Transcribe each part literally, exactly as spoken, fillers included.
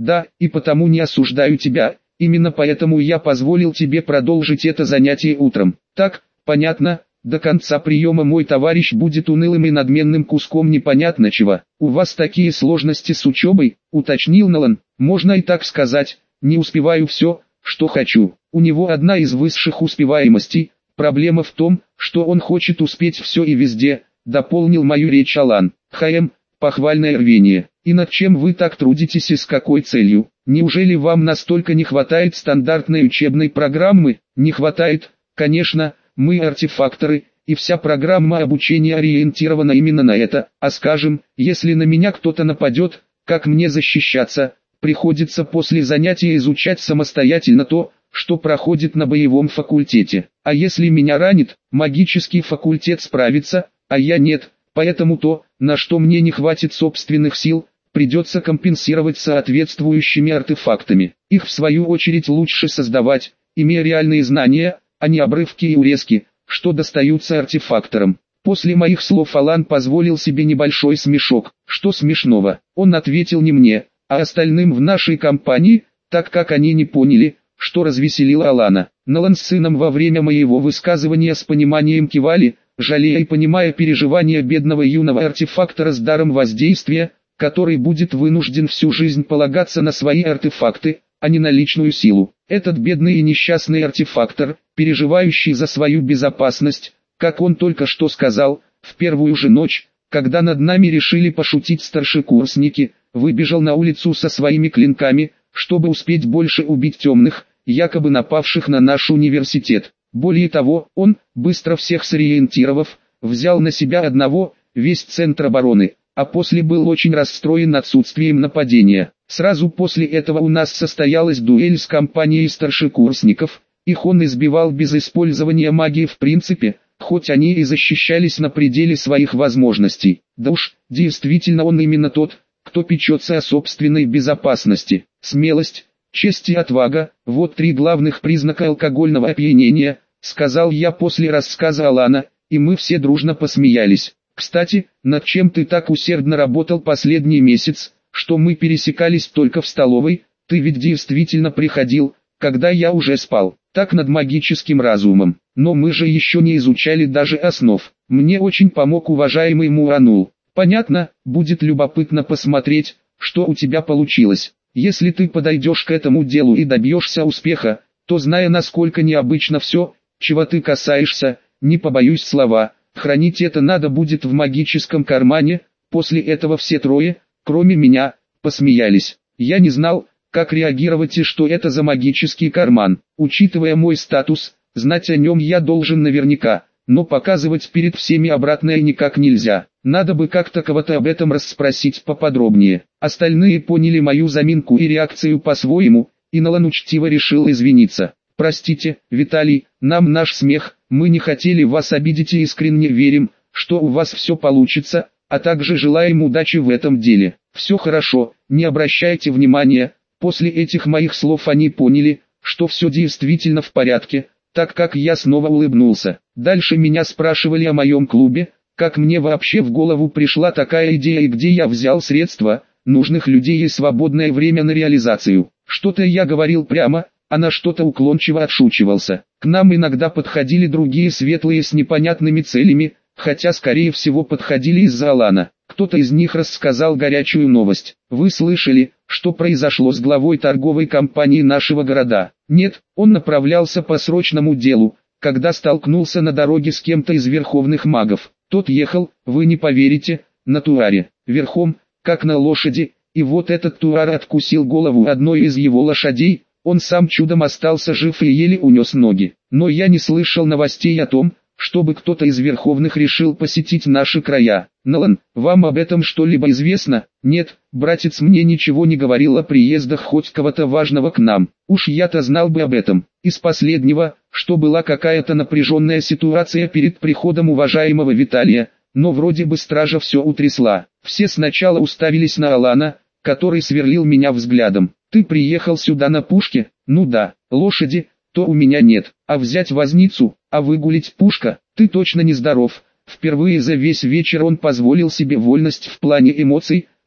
Да, и потому не осуждаю тебя, именно поэтому я позволил тебе продолжить это занятие утром. Так, понятно, до конца приема мой товарищ будет унылым и надменным куском непонятно чего. У вас такие сложности с учебой, уточнил Нолан. Можно и так сказать, не успеваю все, что хочу. У него одна из высших успеваемостей, проблема в том, что он хочет успеть все и везде, дополнил мою речь Алан. Хм, похвальное рвение. И над чем вы так трудитесь и с какой целью? Неужели вам настолько не хватает стандартной учебной программы? Не хватает, конечно, мы артефакторы, и вся программа обучения ориентирована именно на это, а скажем, если на меня кто-то нападет, как мне защищаться, приходится после занятия изучать самостоятельно то, что проходит на боевом факультете. А если меня ранит, магический факультет справится, а я нет, поэтому то, на что мне не хватит собственных сил, придется компенсировать соответствующими артефактами. Их в свою очередь лучше создавать, имея реальные знания, а не обрывки и урезки, что достаются артефакторам. После моих слов Алан позволил себе небольшой смешок. Что смешного? Он ответил не мне, а остальным в нашей компании, так как они не поняли, что развеселило Алана. Нолан с сыном во время моего высказывания с пониманием кивали, жалея и понимая переживания бедного юного артефактора с даром воздействия, который будет вынужден всю жизнь полагаться на свои артефакты, а не на личную силу. Этот бедный и несчастный артефактор, переживающий за свою безопасность, как он только что сказал, в первую же ночь, когда над нами решили пошутить старшекурсники, выбежал на улицу со своими клинками, чтобы успеть больше убить темных, якобы напавших на наш университет. Более того, он, быстро всех сориентировав, взял на себя одного, весь центр обороны, а после был очень расстроен отсутствием нападения. Сразу после этого у нас состоялась дуэль с компанией старшекурсников, их он избивал без использования магии в принципе, хоть они и защищались на пределе своих возможностей. Да уж, действительно он именно тот, кто печется о собственной безопасности. Смелость, честь и отвага – вот три главных признака алкогольного опьянения, сказал я после рассказа Алана, и мы все дружно посмеялись. Кстати, над чем ты так усердно работал последний месяц, что мы пересекались только в столовой? Ты ведь действительно приходил, когда я уже спал. Так над магическим разумом. Но мы же еще не изучали даже основ. Мне очень помог уважаемый Муранул. Понятно, будет любопытно посмотреть, что у тебя получилось. Если ты подойдешь к этому делу и добьешься успеха, то, зная, насколько необычно все, чего ты касаешься, не побоюсь слова, хранить это надо будет в магическом кармане. После этого все трое, кроме меня, посмеялись. Я не знал, как реагировать и что это за магический карман. Учитывая мой статус, знать о нем я должен наверняка, но показывать перед всеми обратное никак нельзя. Надо бы как-то кого-то об этом расспросить поподробнее. Остальные поняли мою заминку и реакцию по-своему, и Нолан учтиво решил извиниться. Простите, Виталий, нам наш смех, мы не хотели вас обидеть и искренне верим, что у вас все получится, а также желаем удачи в этом деле. Все хорошо, не обращайте внимания. После этих моих слов они поняли, что все действительно в порядке, так как я снова улыбнулся. Дальше меня спрашивали о моем клубе, как мне вообще в голову пришла такая идея и где я взял средства, нужных людей и свободное время на реализацию. Что-то я говорил прямо, а на что-то уклончиво отшучивался. К нам иногда подходили другие светлые с непонятными целями, хотя скорее всего подходили из-за Алана. Кто-то из них рассказал горячую новость. Вы слышали, что произошло с главой торговой компании нашего города? Нет, он направлялся по срочному делу, когда столкнулся на дороге с кем-то из верховных магов. Тот ехал, вы не поверите, на туаре, верхом, как на лошади, и вот этот туар откусил голову одной из его лошадей, он сам чудом остался жив и еле унес ноги. Но я не слышал новостей о том, чтобы кто-то из верховных решил посетить наши края. Нолан, вам об этом что-либо известно? Нет, братец мне ничего не говорил о приездах хоть кого-то важного к нам. Уж я-то знал бы об этом. Из последнего, что была какая-то напряженная ситуация перед приходом уважаемого Виталия, но вроде бы стража все утрясла. Все сначала уставились на Алана, который сверлил меня взглядом. Ты приехал сюда на пушке? Ну да, лошади, то у меня нет, а взять возницу, а выгулить пушка, ты точно нездоров. Впервые за весь вечер он позволил себе вольность в плане эмоций,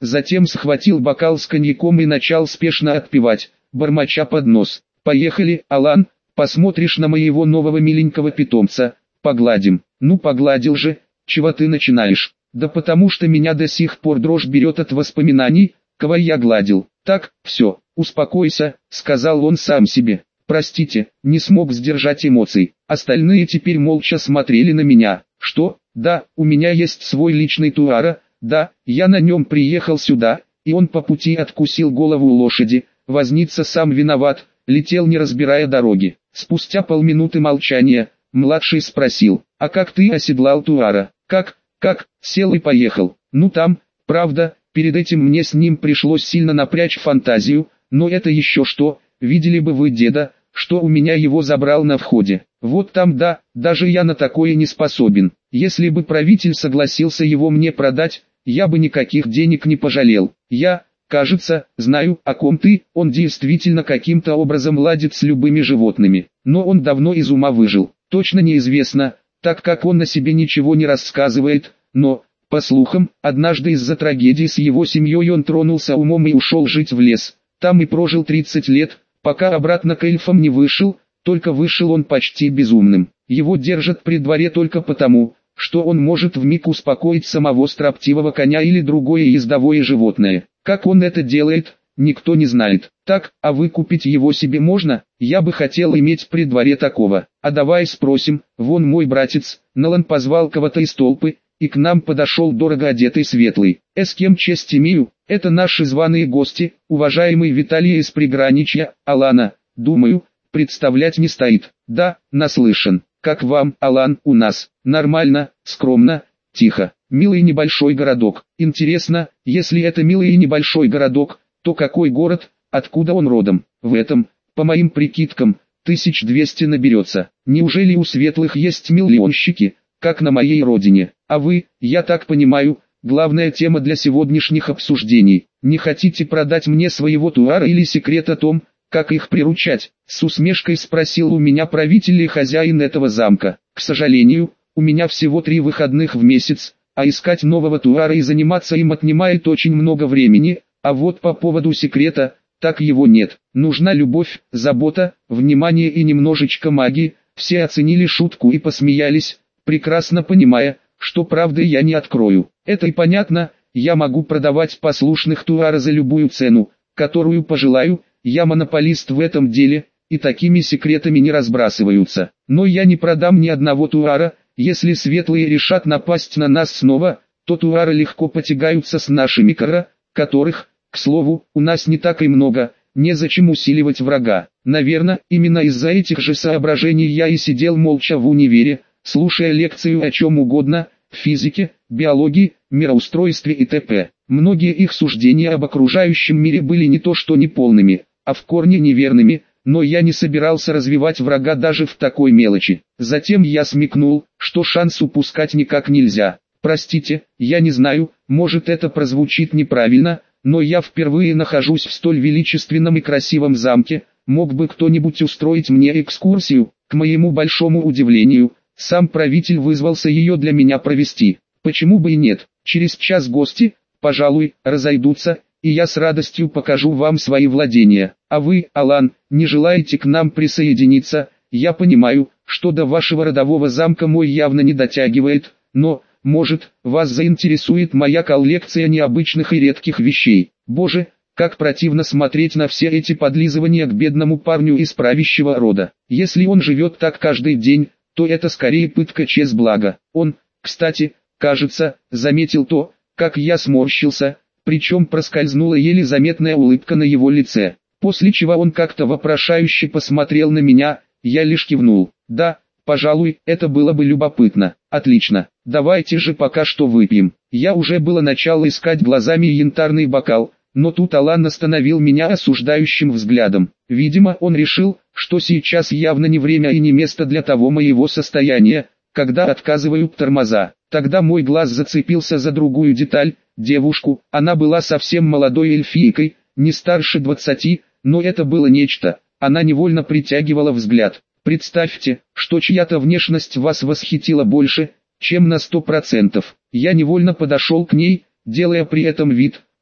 затем схватил бокал с коньяком и начал спешно отпивать, бормоча под нос. «Поехали, Алан, посмотришь на моего нового миленького питомца, погладим». «Ну погладил же, чего ты начинаешь?» «Да потому что меня до сих пор дрожь берет от воспоминаний, кого я гладил». «Так, все, успокойся», — сказал он сам себе. «Простите, не смог сдержать эмоций». Остальные теперь молча смотрели на меня. «Что? Да, у меня есть свой личный Туара, да, я на нем приехал сюда, и он по пути откусил голову лошади, возница сам виноват, летел не разбирая дороги». Спустя полминуты молчания, младший спросил: «А как ты оседлал Туара?» «Как, как, сел и поехал». «Ну там, правда, перед этим мне с ним пришлось сильно напрячь фантазию, но это еще что, видели бы вы деда, что у меня его забрал на входе. Вот там да, даже я на такое не способен. Если бы правитель согласился его мне продать, я бы никаких денег не пожалел. Я, кажется, знаю, о ком ты». Он действительно каким-то образом ладит с любыми животными, но он давно из ума выжил. Точно неизвестно, так как он о себе ничего не рассказывает, но, по слухам, однажды из-за трагедии с его семьей он тронулся умом и ушел жить в лес. Там и прожил тридцать лет, пока обратно к эльфам не вышел, только вышел он почти безумным. Его держат при дворе только потому, что он может вмиг успокоить самого строптивого коня или другое ездовое животное. Как он это делает, никто не знает. Так, а выкупить его себе можно? Я бы хотел иметь при дворе такого. А давай спросим, вон мой братец. Налан позвал кого-то из толпы, и к нам подошел дорого одетый светлый. «Э, с кем честь имею? Это наши званые гости, уважаемый Виталий из приграничья, Алана, думаю, представлять не стоит». «Да, наслышан. Как вам, Алан, у нас?» «Нормально, скромно, тихо. Милый небольшой городок. Интересно, если это милый и небольшой городок, то какой город, откуда он родом?» «В этом, по моим прикидкам, тысяч двести наберется. Неужели у светлых есть миллионщики, как на моей родине? А вы, я так понимаю, главная тема для сегодняшних обсуждений. Не хотите продать мне своего Туара или секрет о том, как их приручать?» С усмешкой спросил у меня правитель и хозяин этого замка. «К сожалению, у меня всего три выходных в месяц, а искать нового Туара и заниматься им отнимает очень много времени, а вот по поводу секрета, так его нет. Нужна любовь, забота, внимание и немножечко магии». Все оценили шутку и посмеялись, прекрасно понимая, что правды я не открою. Это и понятно, я могу продавать послушных Туара за любую цену, которую пожелаю, я монополист в этом деле, и такими секретами не разбрасываются. Но я не продам ни одного Туара. Если светлые решат напасть на нас снова, то Туары легко потягаются с нашими кара, которых, к слову, у нас не так и много, незачем усиливать врага. Наверное, именно из-за этих же соображений я и сидел молча в универе, слушая лекцию о чем угодно, физике, биологии, мироустройстве и т.п. Многие их суждения об окружающем мире были не то что неполными, а в корне неверными, но я не собирался развивать врага даже в такой мелочи. Затем я смекнул, что шанс упускать никак нельзя. Простите, я не знаю, может это прозвучит неправильно, но я впервые нахожусь в столь величественном и красивом замке. Мог бы кто-нибудь устроить мне экскурсию? К моему большому удивлению, сам правитель вызвался ее для меня провести. Почему бы и нет? Через час гости, пожалуй, разойдутся, и я с радостью покажу вам свои владения. А вы, Алан, не желаете к нам присоединиться? Я понимаю, что до вашего родового замка мой явно не дотягивает, но, может, вас заинтересует моя коллекция необычных и редких вещей. Боже, как противно смотреть на все эти подлизывания к бедному парню из правящего рода. Если он живет так каждый день, то это скорее пытка честь блага. Он, кстати, кажется, заметил то, как я сморщился, причем проскользнула еле заметная улыбка на его лице. После чего он как-то вопрошающе посмотрел на меня, я лишь кивнул. Да, пожалуй, это было бы любопытно. Отлично, давайте же пока что выпьем. Я уже было начал искать глазами янтарный бокал, но тут Алан остановил меня осуждающим взглядом. Видимо, он решил, что сейчас явно не время и не место для того моего состояния, когда отказывают тормоза. Тогда мой глаз зацепился за другую деталь, девушку. Она была совсем молодой эльфийкой, не старше двадцати, но это было нечто. Она невольно притягивала взгляд. Представьте, что чья-то внешность вас восхитила больше, чем на сто процентов. Я невольно подошел к ней, делая при этом вид,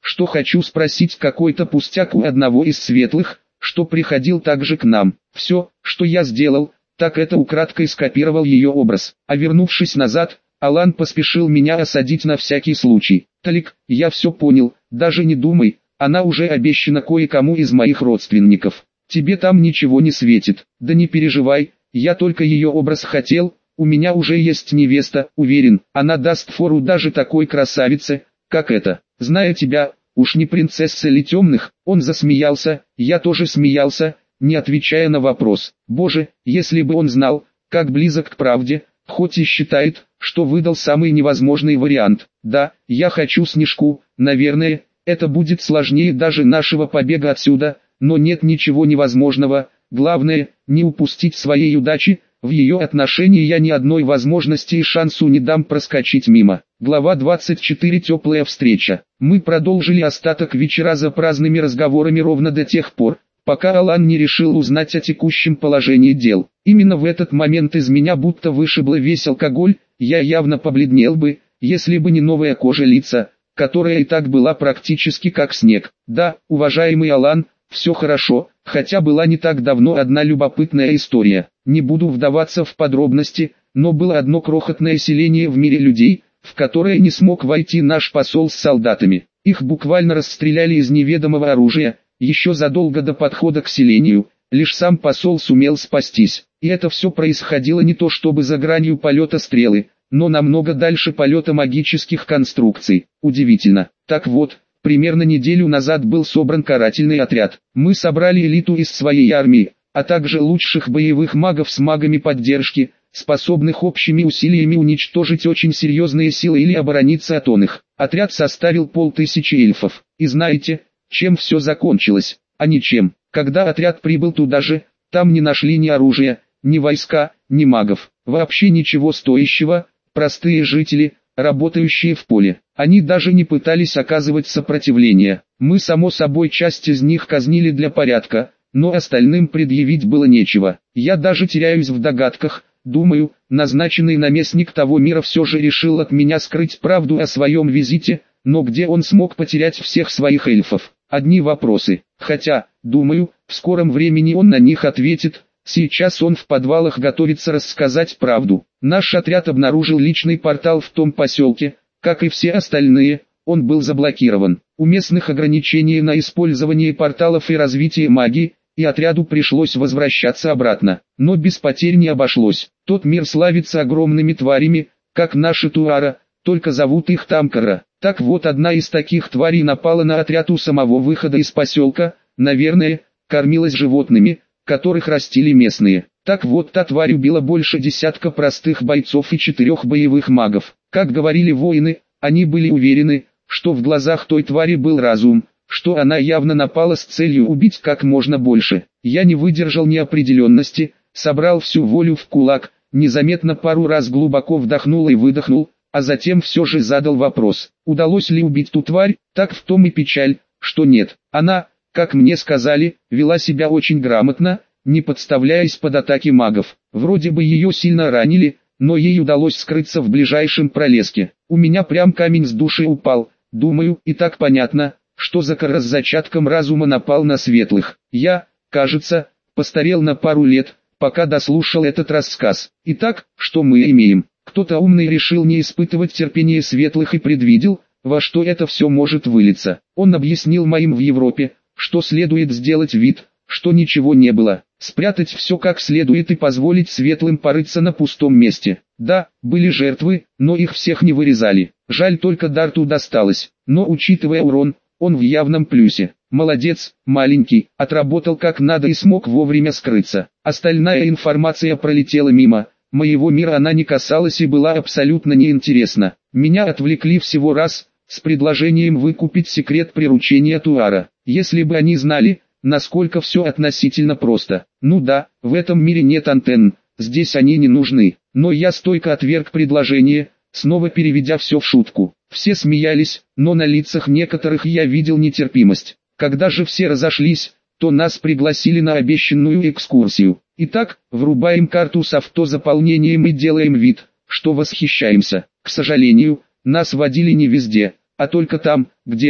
что хочу спросить какой-то пустяк у одного из светлых, что приходил также к нам. Все, что я сделал, так это украдкой скопировал ее образ. А вернувшись назад, Алан поспешил меня осадить на всякий случай. Талик, я все понял, даже не думай, она уже обещана кое-кому из моих родственников. Тебе там ничего не светит. Да не переживай, я только ее образ хотел, у меня уже есть невеста, уверен, она даст фору даже такой красавице, как эта. Зная тебя, уж не принцесса ли темных, он засмеялся, я тоже смеялся, не отвечая на вопрос. Боже, если бы он знал, как близок к правде, хоть и считает, что выдал самый невозможный вариант. Да, я хочу Снежку, наверное, это будет сложнее даже нашего побега отсюда, но нет ничего невозможного, главное, не упустить своей удачи, в ее отношении я ни одной возможности и шансу не дам проскочить мимо. Глава двадцать четыре. Теплая встреча. Мы продолжили остаток вечера за праздными разговорами ровно до тех пор, пока Алан не решил узнать о текущем положении дел. Именно в этот момент из меня будто вышибло весь алкоголь, я явно побледнел бы, если бы не новая кожа лица, которая и так была практически как снег. Да, уважаемый Алан, все хорошо, хотя была не так давно одна любопытная история. Не буду вдаваться в подробности, но было одно крохотное селение в мире людей, в которое не смог войти наш посол с солдатами. Их буквально расстреляли из неведомого оружия, еще задолго до подхода к селению, лишь сам посол сумел спастись. И это все происходило не то чтобы за гранью полета стрелы, но намного дальше полета магических конструкций. Удивительно. Так вот, примерно неделю назад был собран карательный отряд. Мы собрали элиту из своей армии, а также лучших боевых магов с магами поддержки, способных общими усилиями уничтожить очень серьезные силы или оборониться от оных. Отряд составил полтысячи эльфов. И знаете, чем все закончилось? А ничем. Когда отряд прибыл туда же, там не нашли ни оружия, ни войска, ни магов. Вообще ничего стоящего, простые жители, работающие в поле. Они даже не пытались оказывать сопротивление. Мы, само собой, часть из них казнили для порядка, но остальным предъявить было нечего. Я даже теряюсь в догадках, думаю, назначенный наместник того мира все же решил от меня скрыть правду о своем визите, но где он смог потерять всех своих эльфов? Одни вопросы. Хотя, думаю, в скором времени он на них ответит. Сейчас он в подвалах готовится рассказать правду. Наш отряд обнаружил личный портал в том поселке, как и все остальные, он был заблокирован. У местных ограничений на использование порталов и развитие магии, и отряду пришлось возвращаться обратно. Но без потерь не обошлось. Тот мир славится огромными тварями, как наши Туара, только зовут их Тамкара. Так вот, одна из таких тварей напала на отряд у самого выхода из поселка, наверное, кормилась животными, которых растили местные. Так вот, та тварь убила больше десятка простых бойцов и четырех боевых магов. Как говорили воины, они были уверены, что в глазах той твари был разум, что она явно напала с целью убить как можно больше. Я не выдержал неопределенности, собрал всю волю в кулак, незаметно пару раз глубоко вдохнул и выдохнул, а затем все же задал вопрос: удалось ли убить ту тварь? Так в том и печаль, что нет. Она, как мне сказали, вела себя очень грамотно, не подставляясь под атаки магов. Вроде бы ее сильно ранили, но ей удалось скрыться в ближайшем пролеске. У меня прям камень с души упал. Думаю, и так понятно, что Закар с зачатком разума напал на светлых. Я, кажется, постарел на пару лет, пока дослушал этот рассказ. Итак, что мы имеем? Кто-то умный решил не испытывать терпение светлых и предвидел, во что это все может вылиться. Он объяснил моим в Европе, что следует сделать вид, что ничего не было, спрятать все как следует и позволить светлым порыться на пустом месте. Да, были жертвы, но их всех не вырезали. Жаль, только Дарту досталось, но учитывая урон, он в явном плюсе. Молодец, маленький, отработал как надо и смог вовремя скрыться. Остальная информация пролетела мимо. Моего мира она не касалась и была абсолютно неинтересна. Меня отвлекли всего раз, с предложением выкупить секрет приручения Туара. Если бы они знали, насколько все относительно просто. Ну да, в этом мире нет антенн, здесь они не нужны. Но я стойко отверг предложение, снова переведя все в шутку. Все смеялись, но на лицах некоторых я видел нетерпимость. Когда же все разошлись, то нас пригласили на обещанную экскурсию. Итак, врубаем карту с автозаполнением и делаем вид, что восхищаемся. К сожалению, нас водили не везде, а только там, где,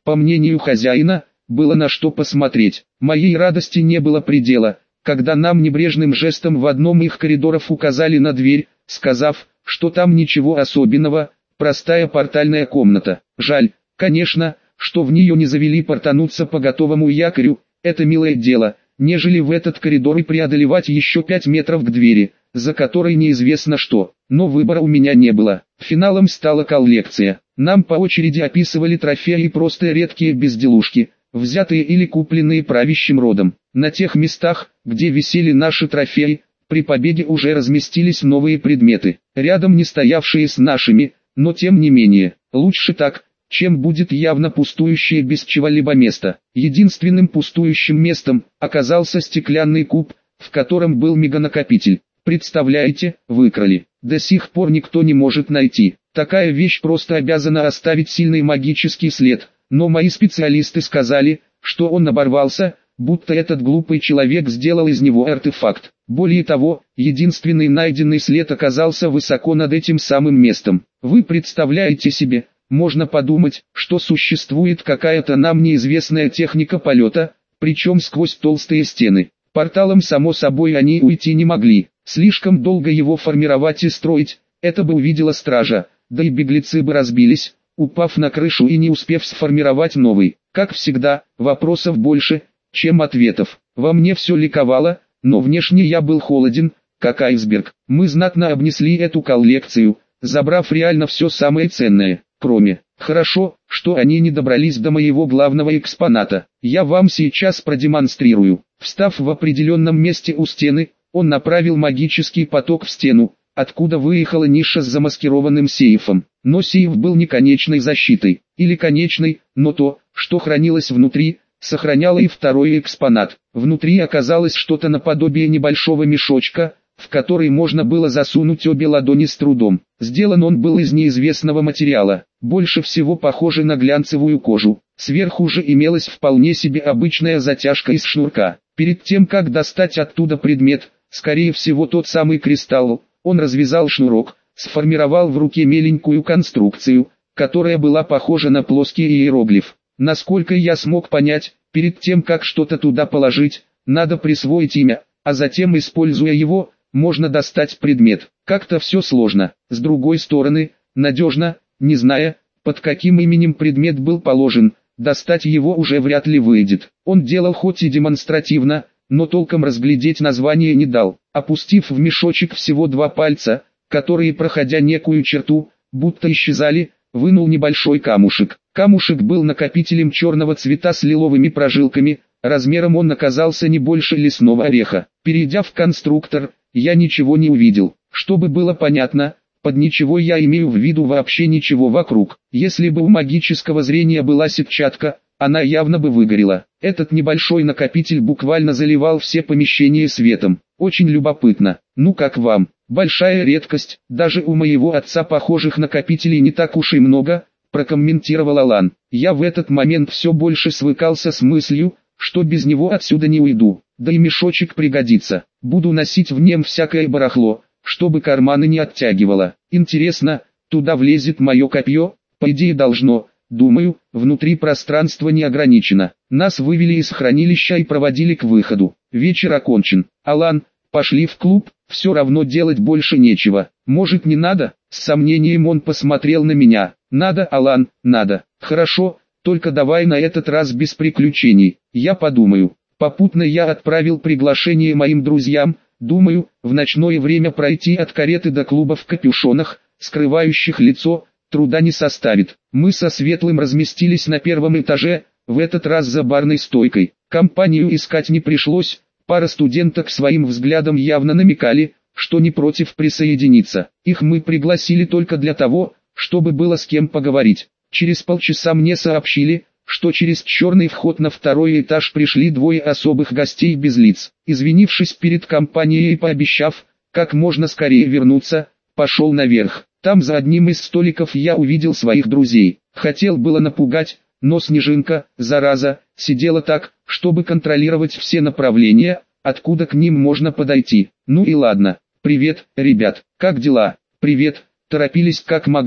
По мнению хозяина, было на что посмотреть. Моей радости не было предела, когда нам небрежным жестом в одном их коридоров указали на дверь, сказав, что там ничего особенного, простая портальная комната. Жаль, конечно, что в нее не завели портануться по готовому якорю, это милое дело, нежели в этот коридор и преодолевать еще пять метров к двери, за которой неизвестно что. Но выбора у меня не было. Финалом стала коллекция. Нам по очереди описывали трофеи и просто редкие безделушки, взятые или купленные правящим родом. На тех местах, где висели наши трофеи, при победе уже разместились новые предметы, рядом не стоявшие с нашими, но тем не менее, лучше так, чем будет явно пустующее без чего-либо место. Единственным пустующим местом оказался стеклянный куб, в котором был меганакопитель. Представляете, выкрали. До сих пор никто не может найти. Такая вещь просто обязана оставить сильный магический след, но мои специалисты сказали, что он оборвался, будто этот глупый человек сделал из него артефакт. Более того, единственный найденный след оказался высоко над этим самым местом. Вы представляете себе, можно подумать, что существует какая-то нам неизвестная техника полета, причем сквозь толстые стены. Порталом само собой они уйти не могли. Слишком долго его формировать и строить, это бы увидела стража, да и беглецы бы разбились, упав на крышу и не успев сформировать новый. Как всегда, вопросов больше, чем ответов. Во мне все ликовало, но внешне я был холоден, как айсберг. Мы знатно обнесли эту коллекцию, забрав реально все самое ценное, кроме... Хорошо, что они не добрались до моего главного экспоната. Я вам сейчас продемонстрирую. Встав в определенном месте у стены, он направил магический поток в стену, откуда выехала ниша с замаскированным сейфом. Но сейф был не конечной защитой, или конечной, но то, что хранилось внутри, сохраняло и второй экспонат. Внутри оказалось что-то наподобие небольшого мешочка, в который можно было засунуть обе ладони с трудом. Сделан он был из неизвестного материала, больше всего похожий на глянцевую кожу. Сверху же имелась вполне себе обычная затяжка из шнурка. Перед тем как достать оттуда предмет, скорее всего тот самый кристалл, он развязал шнурок, сформировал в руке меленькую конструкцию, которая была похожа на плоский иероглиф. Насколько я смог понять, перед тем как что-то туда положить, надо присвоить имя, а затем, используя его, можно достать предмет. Как-то все сложно. С другой стороны, надежно, не зная, под каким именем предмет был положен, достать его уже вряд ли выйдет. Он делал хоть и демонстративно, но толком разглядеть название не дал. Опустив в мешочек всего два пальца, которые, проходя некую черту, будто исчезали, вынул небольшой камушек. Камушек был накопителем черного цвета с лиловыми прожилками, размером он оказался не больше лесного ореха. Перейдя в конструктор, я ничего не увидел. Чтобы было понятно, под ничего я имею в виду вообще ничего вокруг. Если бы у магического зрения была сетчатка, она явно бы выгорела. Этот небольшой накопитель буквально заливал все помещения светом. Очень любопытно. Ну как вам? Большая редкость, даже у моего отца похожих накопителей не так уж и много, прокомментировал Алан. Я в этот момент все больше свыкался с мыслью, что без него отсюда не уйду. Да и мешочек пригодится. Буду носить в нем всякое барахло, чтобы карманы не оттягивало. Интересно, туда влезет мое копье? По идее должно. Думаю, внутри пространство не ограничено. Нас вывели из хранилища и проводили к выходу. Вечер окончен. Алан, пошли в клуб, все равно делать больше нечего. Может не надо? С сомнением он посмотрел на меня. Надо, Алан, надо. Хорошо, только давай на этот раз без приключений. Я подумаю. Попутно я отправил приглашение моим друзьям. Думаю, в ночное время пройти от кареты до клуба в капюшонах, скрывающих лицо, труда не составит. Мы со Светлым разместились на первом этаже, в этот раз за барной стойкой. Компанию искать не пришлось, пара студенток своим взглядом явно намекали, что не против присоединиться. Их мы пригласили только для того, чтобы было с кем поговорить. Через полчаса мне сообщили, что через черный вход на второй этаж пришли двое особых гостей без лиц. Извинившись перед компанией и пообещав, как можно скорее вернуться, пошел наверх. Там за одним из столиков я увидел своих друзей. Хотел было напугать, но Снежинка, зараза, сидела так, чтобы контролировать все направления, откуда к ним можно подойти. Ну и ладно. «Привет, ребят, как дела?» «Привет», торопились как могли,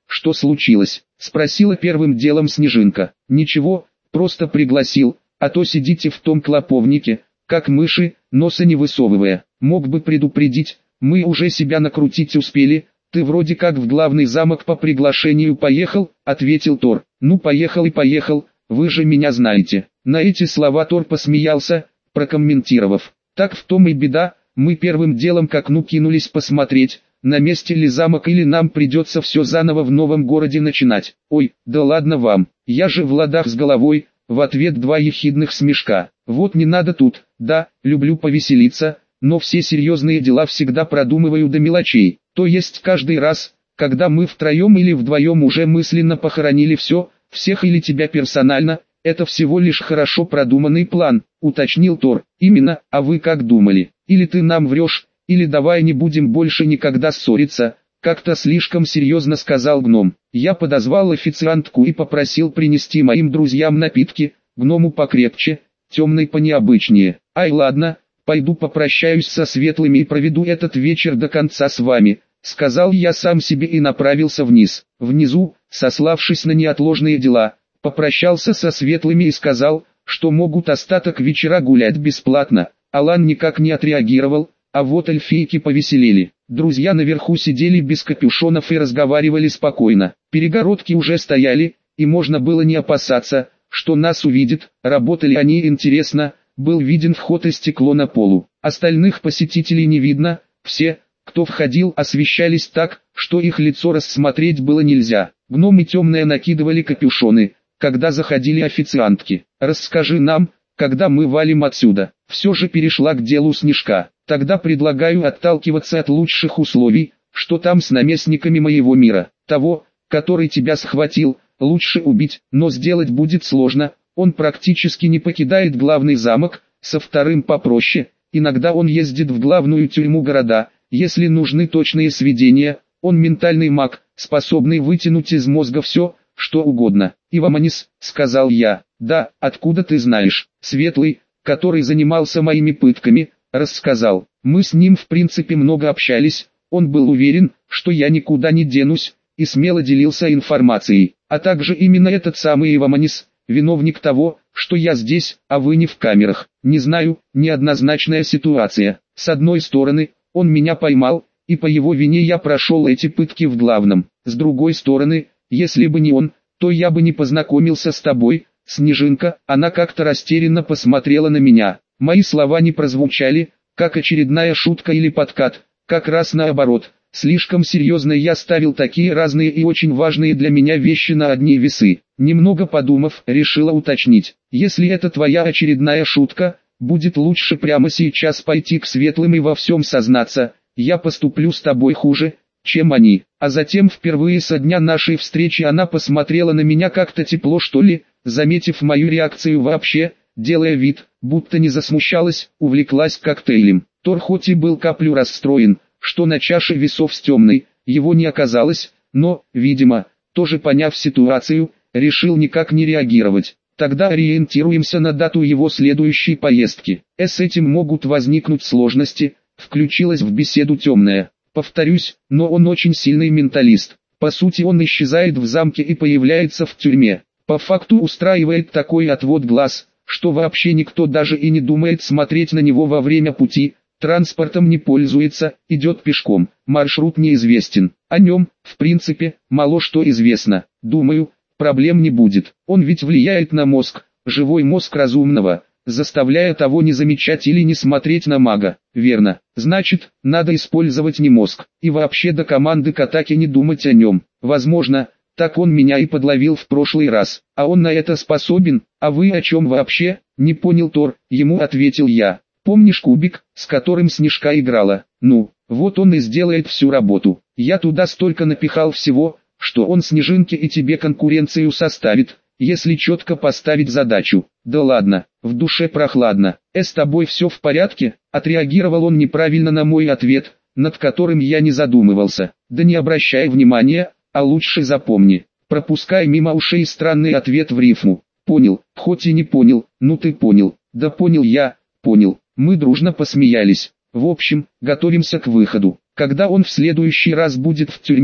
что случилось?» — спросила первым делом Снежинка. «Ничего, просто пригласил, а то сидите в том клоповнике, как мыши, носа не высовывая. Мог бы предупредить, мы уже себя накрутить успели, ты вроде как в главный замок по приглашению поехал», — ответил Тор. «Ну поехал и поехал, вы же меня знаете». На эти слова Тор посмеялся, прокомментировав: «Так в том и беда, мы первым делом к окну кинулись посмотреть, на месте ли замок или нам придется все заново в новом городе начинать». «Ой, да ладно вам, я же в ладах с головой», — в ответ два ехидных смешка. «Вот не надо тут, да, люблю повеселиться, но все серьезные дела всегда продумываю до мелочей, то есть каждый раз, когда мы втроем или вдвоем уже мысленно похоронили все, всех или тебя персонально, это всего лишь хорошо продуманный план», — уточнил Тор. «Именно, а вы как думали? Или ты нам врешь, или давай не будем больше никогда ссориться», — как-то слишком серьезно сказал гном. Я подозвал официантку и попросил принести моим друзьям напитки, гному покрепче, темный понеобычнее. «Ай ладно, пойду попрощаюсь со светлыми и проведу этот вечер до конца с вами», — сказал я сам себе и направился вниз. Внизу, сославшись на неотложные дела, попрощался со светлыми и сказал, что могут остаток вечера гулять бесплатно. Алан никак не отреагировал, а вот эльфийки повеселели. Друзья наверху сидели без капюшонов и разговаривали спокойно. Перегородки уже стояли, и можно было не опасаться, что нас увидят. Работали они интересно, был виден вход и стекло на полу. Остальных посетителей не видно, все, кто входил, освещались так, что их лицо рассмотреть было нельзя. Гномы темные накидывали капюшоны, когда заходили официантки. «Расскажи нам, когда мы валим отсюда?» Все же перешла к делу Снежка. «Тогда предлагаю отталкиваться от лучших условий, что там с наместниками моего мира. Того, который тебя схватил, лучше убить, но сделать будет сложно, он практически не покидает главный замок, со вторым попроще, иногда он ездит в главную тюрьму города, если нужны точные сведения, он ментальный маг, способный вытянуть из мозга все, что угодно». «Иваманис», — сказал я. «Да, откуда ты знаешь?» «Светлый, который занимался моими пытками, рассказал. Мы с ним в принципе много общались, он был уверен, что я никуда не денусь, и смело делился информацией, а также именно этот самый Иваманис, виновник того, что я здесь, а вы не в камерах. Не знаю, неоднозначная ситуация. С одной стороны, он меня поймал, и по его вине я прошел эти пытки в главном. С другой стороны, если бы не он, то я бы не познакомился с тобой, Снежинка». Она как-то растерянно посмотрела на меня. Мои слова не прозвучали, как очередная шутка или подкат, как раз наоборот. Слишком серьезно я ставил такие разные и очень важные для меня вещи на одни весы. Немного подумав, решила уточнить: «Если это твоя очередная шутка, будет лучше прямо сейчас пойти к светлым и во всем сознаться. Я поступлю с тобой хуже, чем они». А затем впервые со дня нашей встречи она посмотрела на меня как-то тепло, что ли, заметив мою реакцию вообще, делая вид, будто не засмущалась, увлеклась коктейлем. Тор хоть и был каплю расстроен, что на чаше весов с темной, его не оказалось, но, видимо, тоже поняв ситуацию, решил никак не реагировать. «Тогда ориентируемся на дату его следующей поездки. Э, с этим могут возникнуть сложности», — включилась в беседу темная. «Повторюсь, но он очень сильный менталист. По сути он исчезает в замке и появляется в тюрьме. По факту устраивает такой отвод глаз, что вообще никто даже и не думает смотреть на него во время пути, транспортом не пользуется, идет пешком, маршрут неизвестен. О нем, в принципе, мало что известно. Думаю, проблем не будет. Он ведь влияет на мозг, живой мозг разумного, заставляя того не замечать или не смотреть на мага. Верно. Значит, надо использовать не мозг, и вообще до команды к атаке не думать о нем. Возможно, так он меня и подловил в прошлый раз, а он на это способен. А вы о чем вообще?» — не понял Тор, ему ответил я. «Помнишь кубик, с которым Снежка играла? Ну, вот он и сделает всю работу. Я туда столько напихал всего, что он Снежинке и тебе конкуренцию составит, если четко поставить задачу». «Да ладно, в душе прохладно. Э, с тобой все в порядке?» — отреагировал он неправильно на мой ответ, над которым я не задумывался. «Да не обращай внимания, а лучше запомни, пропускай мимо ушей странный ответ в рифму». «Понял, хоть и не понял, ну ты понял». «Да понял я, понял». Мы дружно посмеялись. «В общем, готовимся к выходу. Когда он в следующий раз будет в тюрьме,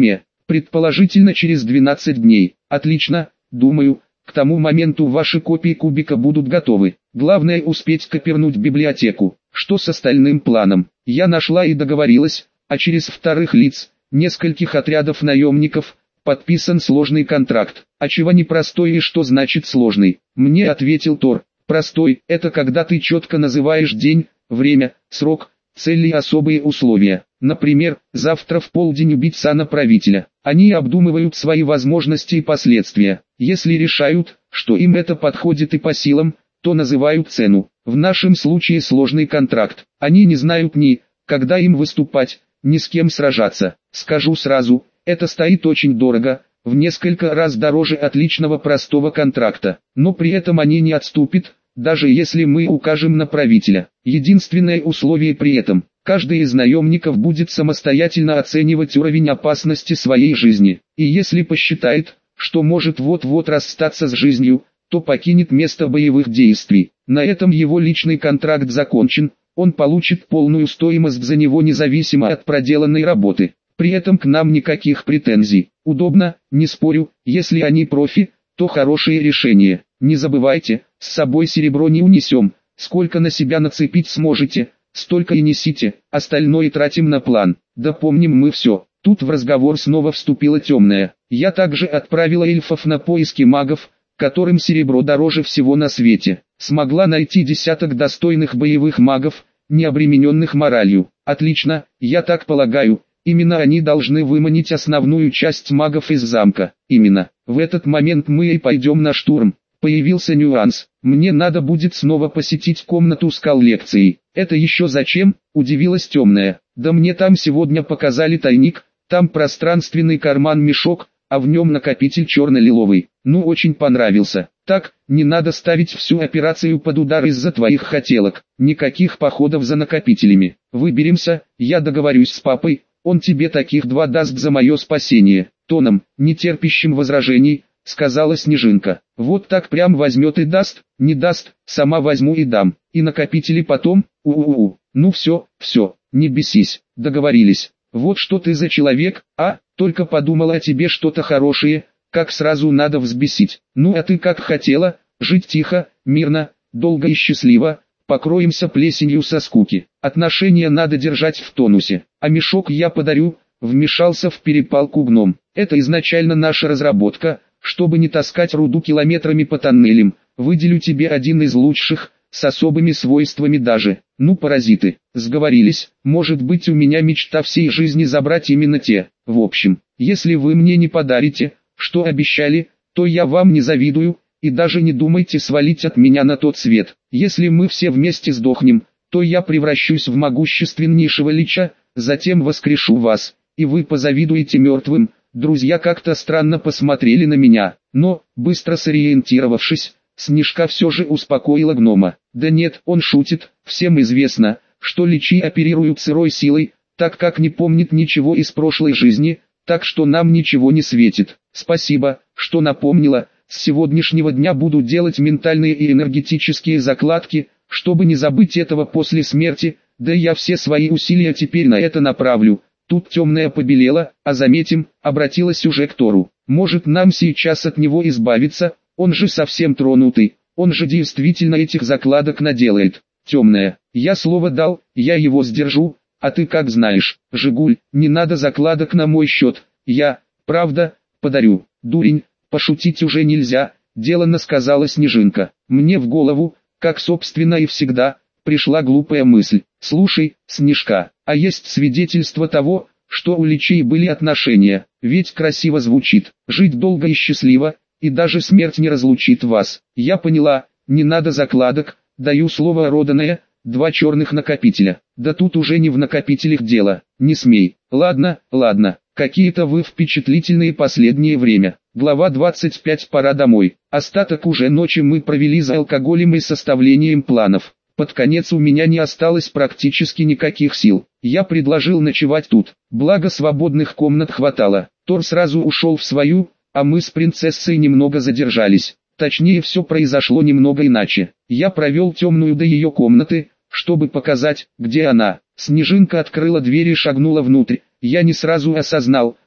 Предположительно через двенадцать дней. Отлично, думаю, к тому моменту ваши копии кубика будут готовы. Главное успеть копернуть библиотеку. Что с остальным планом? Я нашла и договорилась, а через вторых лиц, нескольких отрядов наемников, подписан сложный контракт. А чего непростой и что значит сложный? Мне ответил Тор. Простой – это когда ты четко называешь день, время, срок, цели и особые условия. Например, завтра в полдень убить сана правителя. Они обдумывают свои возможности и последствия. Если решают, что им это подходит и по силам, то называют цену. В нашем случае сложный контракт. Они не знают ни, когда им выступать, ни с кем сражаться. Скажу сразу, это стоит очень дорого, в несколько раз дороже отличного простого контракта. Но при этом они не отступят, даже если мы укажем на правителя. Единственное условие при этом – каждый из наемников будет самостоятельно оценивать уровень опасности своей жизни. И если посчитает, что может вот-вот расстаться с жизнью, то покинет место боевых действий. На этом его личный контракт закончен, он получит полную стоимость за него независимо от проделанной работы. При этом к нам никаких претензий. Удобно, не спорю, если они профи, то хорошее решение. Не забывайте, с собой серебро не унесем, сколько на себя нацепить сможете, столько и несите, остальное тратим на план. Да помним мы все. Тут в разговор снова вступила темная. Я также отправила эльфов на поиски магов, которым серебро дороже всего на свете. Смогла найти десяток достойных боевых магов, не обремененных моралью. Отлично, я так полагаю, именно они должны выманить основную часть магов из замка. Именно, в этот момент мы и пойдем на штурм. Появился нюанс, мне надо будет снова посетить комнату с коллекцией. Это еще зачем? Удивилась темная. Да мне там сегодня показали тайник, там пространственный карман-мешок, а в нем накопитель черно-лиловый. Ну очень понравился. Так, не надо ставить всю операцию под удар из-за твоих хотелок. Никаких походов за накопителями. Выберемся, я договорюсь с папой, он тебе таких два даст за мое спасение. Тоном, не терпящим возражений, сказала Снежинка. Вот так прям возьмет и даст, не даст, сама возьму и дам. И накопители потом, у-у-у. Ну все, все, не бесись, договорились. Вот что ты за человек, а? Только подумала о тебе что-то хорошее, как сразу надо взбесить. Ну а ты как хотела, жить тихо, мирно, долго и счастливо, покроемся плесенью со скуки. Отношения надо держать в тонусе. А мешок я подарю, вмешался в перепалку гном. Это изначально наша разработка, чтобы не таскать руду километрами по тоннелям. Выделю тебе один из лучших, с особыми свойствами даже. Ну паразиты, сговорились, может быть у меня мечта всей жизни забрать именно те. В общем, если вы мне не подарите, что обещали, то я вам не завидую, и даже не думайте свалить от меня на тот свет. Если мы все вместе сдохнем, то я превращусь в могущественнейшего лича, затем воскрешу вас, и вы позавидуете мертвым. Друзья как-то странно посмотрели на меня, но, быстро сориентировавшись, Снежка все же успокоила гнома. Да нет, он шутит, всем известно, что личи оперируют сырой силой, так как не помнит ничего из прошлой жизни, так что нам ничего не светит. Спасибо, что напомнила, с сегодняшнего дня буду делать ментальные и энергетические закладки, чтобы не забыть этого после смерти, да я все свои усилия теперь на это направлю. Тут темная побелела, а заметим, обратилась уже к Тору. Может нам сейчас от него избавиться, он же совсем тронутый, он же действительно этих закладок наделает. Темная, я слово дал, я его сдержу, а ты как знаешь, Жигуль, не надо закладок на мой счет, я, правда, подарю. Дурень, пошутить уже нельзя, деланно сказала Снежинка. Мне в голову, как собственно и всегда, пришла глупая мысль. Слушай, Снежка, а есть свидетельство того, что у личей были отношения, ведь красиво звучит, жить долго и счастливо, и даже смерть не разлучит вас. Я поняла, не надо закладок, даю слово роданое, два черных накопителя. Да тут уже не в накопителях дело, не смей. Ладно, ладно, какие-то вы впечатлительные последнее время. Глава двадцать пять. Пора домой. Остаток уже ночи мы провели за алкоголем и составлением планов. Под конец у меня не осталось практически никаких сил. Я предложил ночевать тут, благо свободных комнат хватало. Тор сразу ушел в свою, а мы с принцессой немного задержались. Точнее все произошло немного иначе. Я провел темную до ее комнаты, чтобы показать, где она. Снежинка открыла дверь и шагнула внутрь. Я не сразу осознал,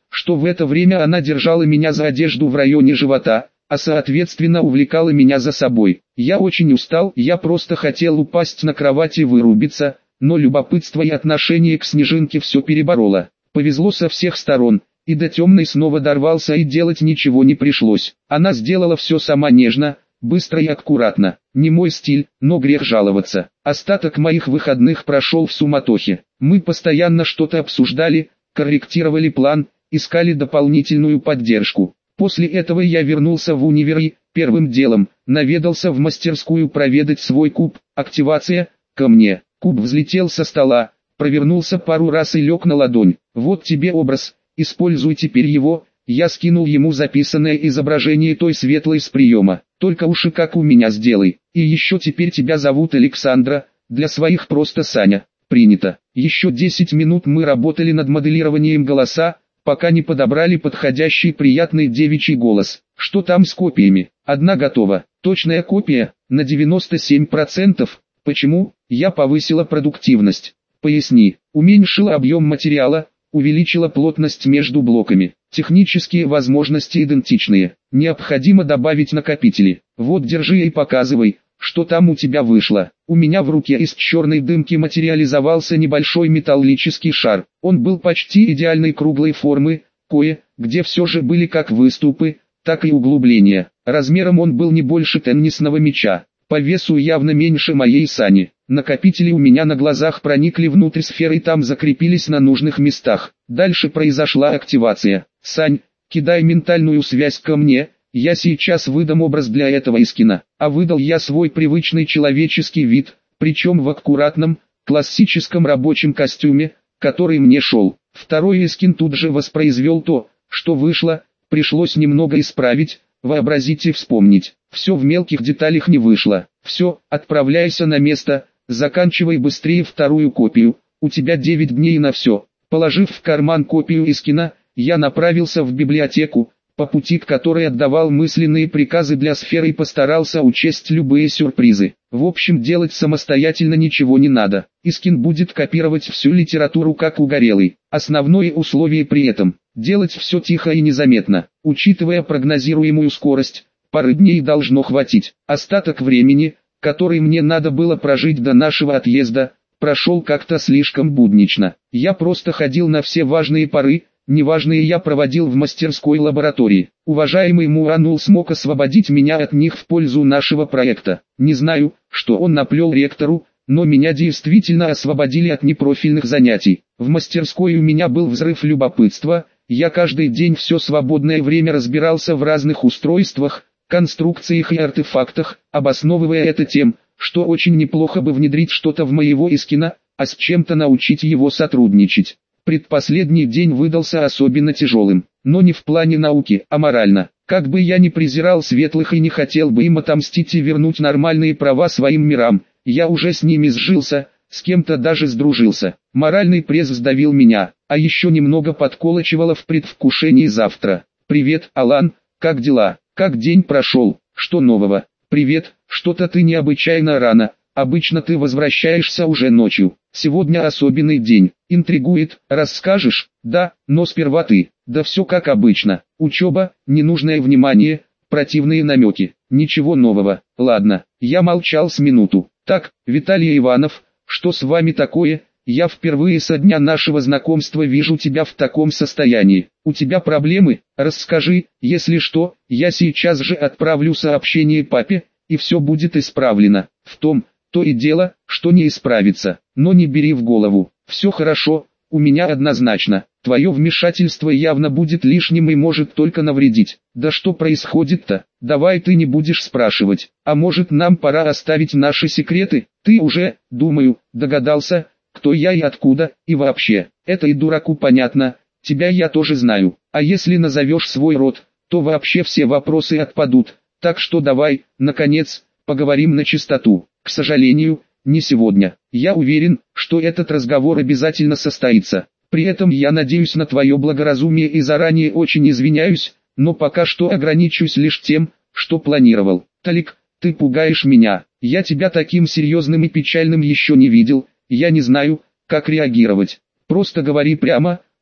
что в это время она держала меня за одежду в районе живота, а соответственно увлекала меня за собой. Я очень устал, я просто хотел упасть на кровать и вырубиться, но любопытство и отношение к Снежинке все перебороло. Повезло со всех сторон, и до темной снова дорвался, и делать ничего не пришлось. Она сделала все сама нежно, быстро и аккуратно. Не мой стиль, но грех жаловаться. Остаток моих выходных прошел в суматохе. Мы постоянно что-то обсуждали, корректировали план, искали дополнительную поддержку. После этого я вернулся в универ и, первым делом, наведался в мастерскую проведать свой куб. Активация, ко мне. Куб взлетел со стола, провернулся пару раз и лег на ладонь. Вот тебе образ, используй теперь его. Я скинул ему записанное изображение той светлой с приема. Только уши как у меня сделай. И еще теперь тебя зовут Александра, для своих просто Саня. Принято. Еще десять минут мы работали над моделированием голоса, пока не подобрали подходящий приятный девичий голос. Что там с копиями? Одна готова. Точная копия, на девяносто семь процентов. Почему? Я повысила продуктивность. Поясни. Уменьшила объем материала, увеличила плотность между блоками. Технические возможности идентичные. Необходимо добавить накопители. Вот держи и показывай, что там у тебя вышло. У меня в руке из черной дымки материализовался небольшой металлический шар. Он был почти идеальной круглой формы, кое-где все же были как выступы, так и углубления. Размером он был не больше теннисного мяча. По весу явно меньше моей Сани. Накопители у меня на глазах проникли внутрь сферы и там закрепились на нужных местах. Дальше произошла активация. Сань, кидай ментальную связь ко мне, я сейчас выдам образ для этого Искина. А выдал я свой привычный человеческий вид, причем в аккуратном, классическом рабочем костюме, который мне шел. Второй Искин тут же воспроизвел то, что вышло, пришлось немного исправить, вообразить и вспомнить. Все в мелких деталях не вышло. Все, отправляйся на место, заканчивай быстрее вторую копию, у тебя девять дней на все. Положив в карман копию Искина, я направился в библиотеку, по пути к которой отдавал мысленные приказы для сферы и постарался учесть любые сюрпризы. В общем, делать самостоятельно ничего не надо. Искин будет копировать всю литературу как угорелый. Основное условие при этом – делать все тихо и незаметно. Учитывая прогнозируемую скорость, пары дней должно хватить. Остаток времени, который мне надо было прожить до нашего отъезда, прошел как-то слишком буднично. Я просто ходил на все важные пары, неважные я проводил в мастерской лаборатории. Уважаемый Муранул смог освободить меня от них в пользу нашего проекта. Не знаю, что он наплел ректору, но меня действительно освободили от непрофильных занятий. В мастерской у меня был взрыв любопытства, я каждый день все свободное время разбирался в разных устройствах, конструкциях и артефактах, обосновывая это тем, что очень неплохо бы внедрить что-то в моего Искина, а с чем-то научить его сотрудничать. Предпоследний день выдался особенно тяжелым, но не в плане науки, а морально. Как бы я ни презирал светлых и не хотел бы им отомстить и вернуть нормальные права своим мирам, я уже с ними сжился, с кем-то даже сдружился. Моральный пресс сдавил меня, а еще немного подколочивало в предвкушении завтра. «Привет, Алан, как дела? Как день прошел? Что нового?» «Привет, что-то ты необычайно рано. Обычно ты возвращаешься уже ночью. Сегодня особенный день. Интригует, расскажешь?» «Да, но сперва ты». «Да все как обычно. Учеба, ненужное внимание, противные намеки. Ничего нового. Ладно». Я молчал с минуту. «Так, Виталий Иванов, что с вами такое? Я впервые со дня нашего знакомства вижу тебя в таком состоянии. У тебя проблемы? Расскажи, если что, я сейчас же отправлю сообщение папе, и все будет исправлено». «В том, то и дело, что не исправится. Но не бери в голову. Все хорошо, у меня однозначно. Твое вмешательство явно будет лишним и может только навредить». «Да что происходит-то? Давай ты не будешь спрашивать. А может нам пора оставить наши секреты? Ты уже, думаю, догадался, кто я и откуда, и вообще, это и дураку понятно, тебя я тоже знаю. А если назовешь свой род, то вообще все вопросы отпадут. Так что давай, наконец, поговорим на чистоту». «К сожалению, не сегодня. Я уверен, что этот разговор обязательно состоится. При этом я надеюсь на твое благоразумие и заранее очень извиняюсь, но пока что ограничусь лишь тем, что планировал. Талик, ты пугаешь меня. Я тебя таким серьезным и печальным еще не видел. Я не знаю, как реагировать. Просто говори прямо,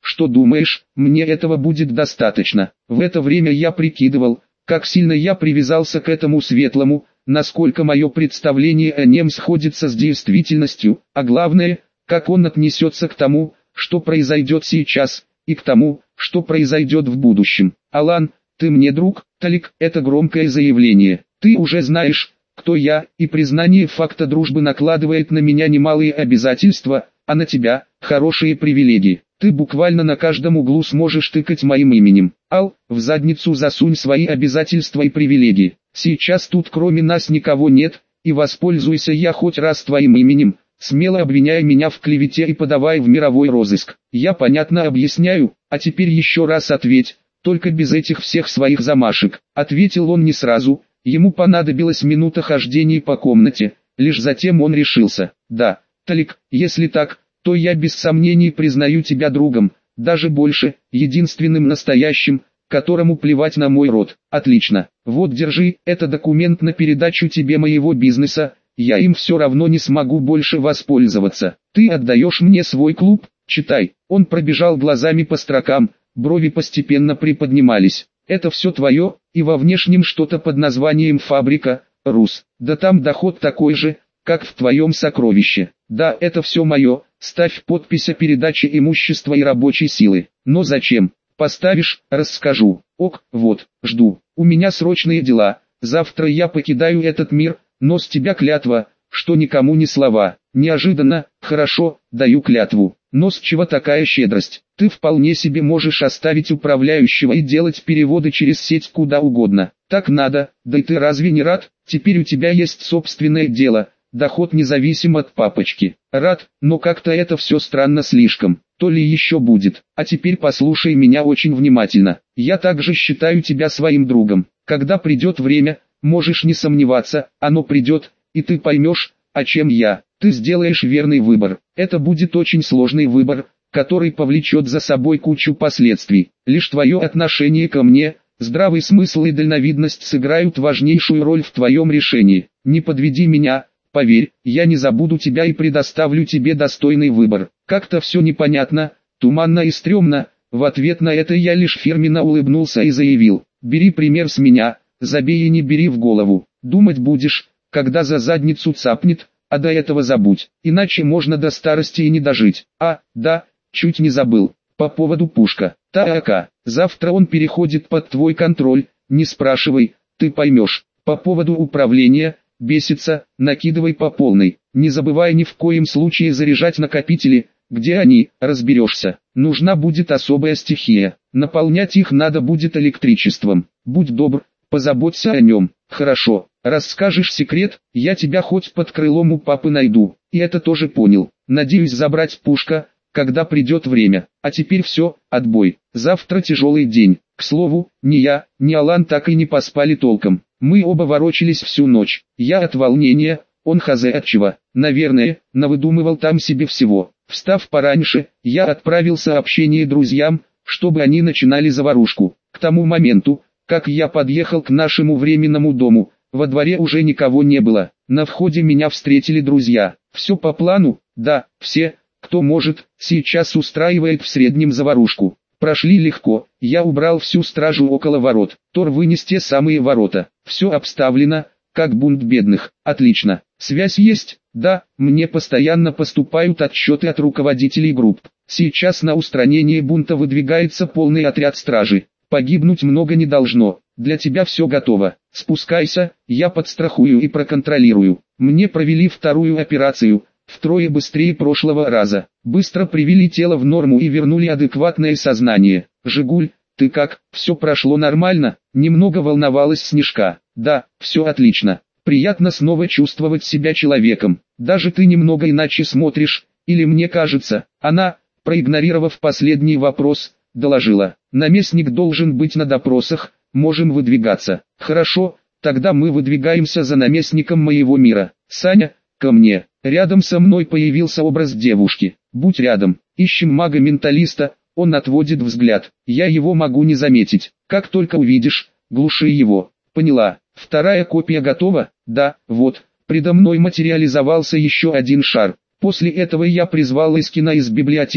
что думаешь, мне этого будет достаточно. В это время я прикидывал, как сильно я привязался к этому светлому, насколько мое представление о нем сходится с действительностью, а главное, как он отнесется к тому, что произойдет сейчас, и к тому, что произойдет в будущем. Алан, ты мне друг, Талик, это громкое заявление. Ты уже знаешь, кто я, и признание факта дружбы накладывает на меня немалые обязательства, а на тебя – хорошие привилегии. Ты буквально на каждом углу сможешь тыкать моим именем. Ал, в задницу засунь свои обязательства и привилегии. Сейчас тут кроме нас никого нет, и воспользуйся я хоть раз твоим именем, смело обвиняя меня в клевете и подавай в мировой розыск. Я понятно объясняю, а теперь еще раз ответь, только без этих всех своих замашек. Ответил он не сразу, ему понадобилась минута хождения по комнате, лишь затем он решился. Да, Талик, если так, то я без сомнений признаю тебя другом, даже больше, единственным настоящим, которому плевать на мой род. Отлично, вот держи, это документ на передачу тебе моего бизнеса, я им все равно не смогу больше воспользоваться. Ты отдаешь мне свой клуб, читай. Он пробежал глазами по строкам, брови постепенно приподнимались. Это все твое, и во внешнем что-то под названием «Фабрика», Рус. Да там доход такой же, как в твоем сокровище. Да, это все мое, ставь подпись о передаче имущества и рабочей силы. Но зачем? Поставишь, расскажу. Ок, вот, жду. У меня срочные дела, завтра я покидаю этот мир, но с тебя клятва, что никому ни слова. Неожиданно, хорошо, даю клятву. Но с чего такая щедрость? Ты вполне себе можешь оставить управляющего и делать переводы через сеть куда угодно. Так надо, да и ты разве не рад? Теперь у тебя есть собственное дело, доход независим от папочки. Рад, но как-то это все странно слишком. То ли еще будет. А теперь послушай меня очень внимательно. Я также считаю тебя своим другом. Когда придет время, можешь не сомневаться, оно придет, и ты поймешь, о чем я. Ты сделаешь верный выбор. Это будет очень сложный выбор, который повлечет за собой кучу последствий. Лишь твое отношение ко мне, здравый смысл и дальновидность сыграют важнейшую роль в твоем решении. Не подведи меня, поверь, я не забуду тебя и предоставлю тебе достойный выбор. Как-то все непонятно, туманно и стрёмно. В ответ на это я лишь фирменно улыбнулся и заявил: бери пример с меня, забей и не бери в голову. Думать будешь, когда за задницу цапнет, а до этого забудь, иначе можно до старости и не дожить. А, да, чуть не забыл, по поводу Пушка. Так, завтра он переходит под твой контроль, не спрашивай, ты поймешь. По поводу управления, бесится, накидывай по полной. Не забывай ни в коем случае заряжать накопители, где они, разберешься. Нужна будет особая стихия, наполнять их надо будет электричеством. Будь добр, позаботься о нем. Хорошо, расскажешь секрет, я тебя хоть под крылом у папы найду. И это тоже понял. Надеюсь забрать Пушка, когда придет время. А теперь все, отбой. Завтра тяжелый день. К слову, ни я, ни Алан так и не поспали толком. Мы оба ворочались всю ночь. Я от волнения, он хазе от чего. Наверное, навыдумывал там себе всего. Встав пораньше, я отправил сообщение друзьям, чтобы они начинали заварушку. К тому моменту, как я подъехал к нашему временному дому, во дворе уже никого не было. На входе меня встретили друзья. Все по плану? Да, все, кто может, сейчас устраивает в среднем заварушку. Прошли легко, я убрал всю стражу около ворот. Тор вынес те самые ворота. Все обставлено, как бунт бедных. Отлично. Связь есть? Да, мне постоянно поступают отчеты от руководителей групп. Сейчас на устранение бунта выдвигается полный отряд стражи. Погибнуть много не должно. Для тебя все готово. Спускайся, я подстрахую и проконтролирую. Мне провели вторую операцию, втрое быстрее прошлого раза. Быстро привели тело в норму и вернули адекватное сознание. Жигуль, ты как, все прошло нормально? Немного волновалась Снежка. Да, все отлично. Приятно снова чувствовать себя человеком. Даже ты немного иначе смотришь, или мне кажется. Она, проигнорировав последний вопрос, доложила: наместник должен быть на допросах, можем выдвигаться. Хорошо, тогда мы выдвигаемся за наместником моего мира. Саня, ко мне. Рядом со мной появился образ девушки. Будь рядом, ищем мага-менталиста, он отводит взгляд. Я его могу не заметить. Как только увидишь, глуши его. Поняла. Вторая копия готова? Да, вот. Предо мной материализовался еще один шар. После этого я призвал Искина из библиотеки. Он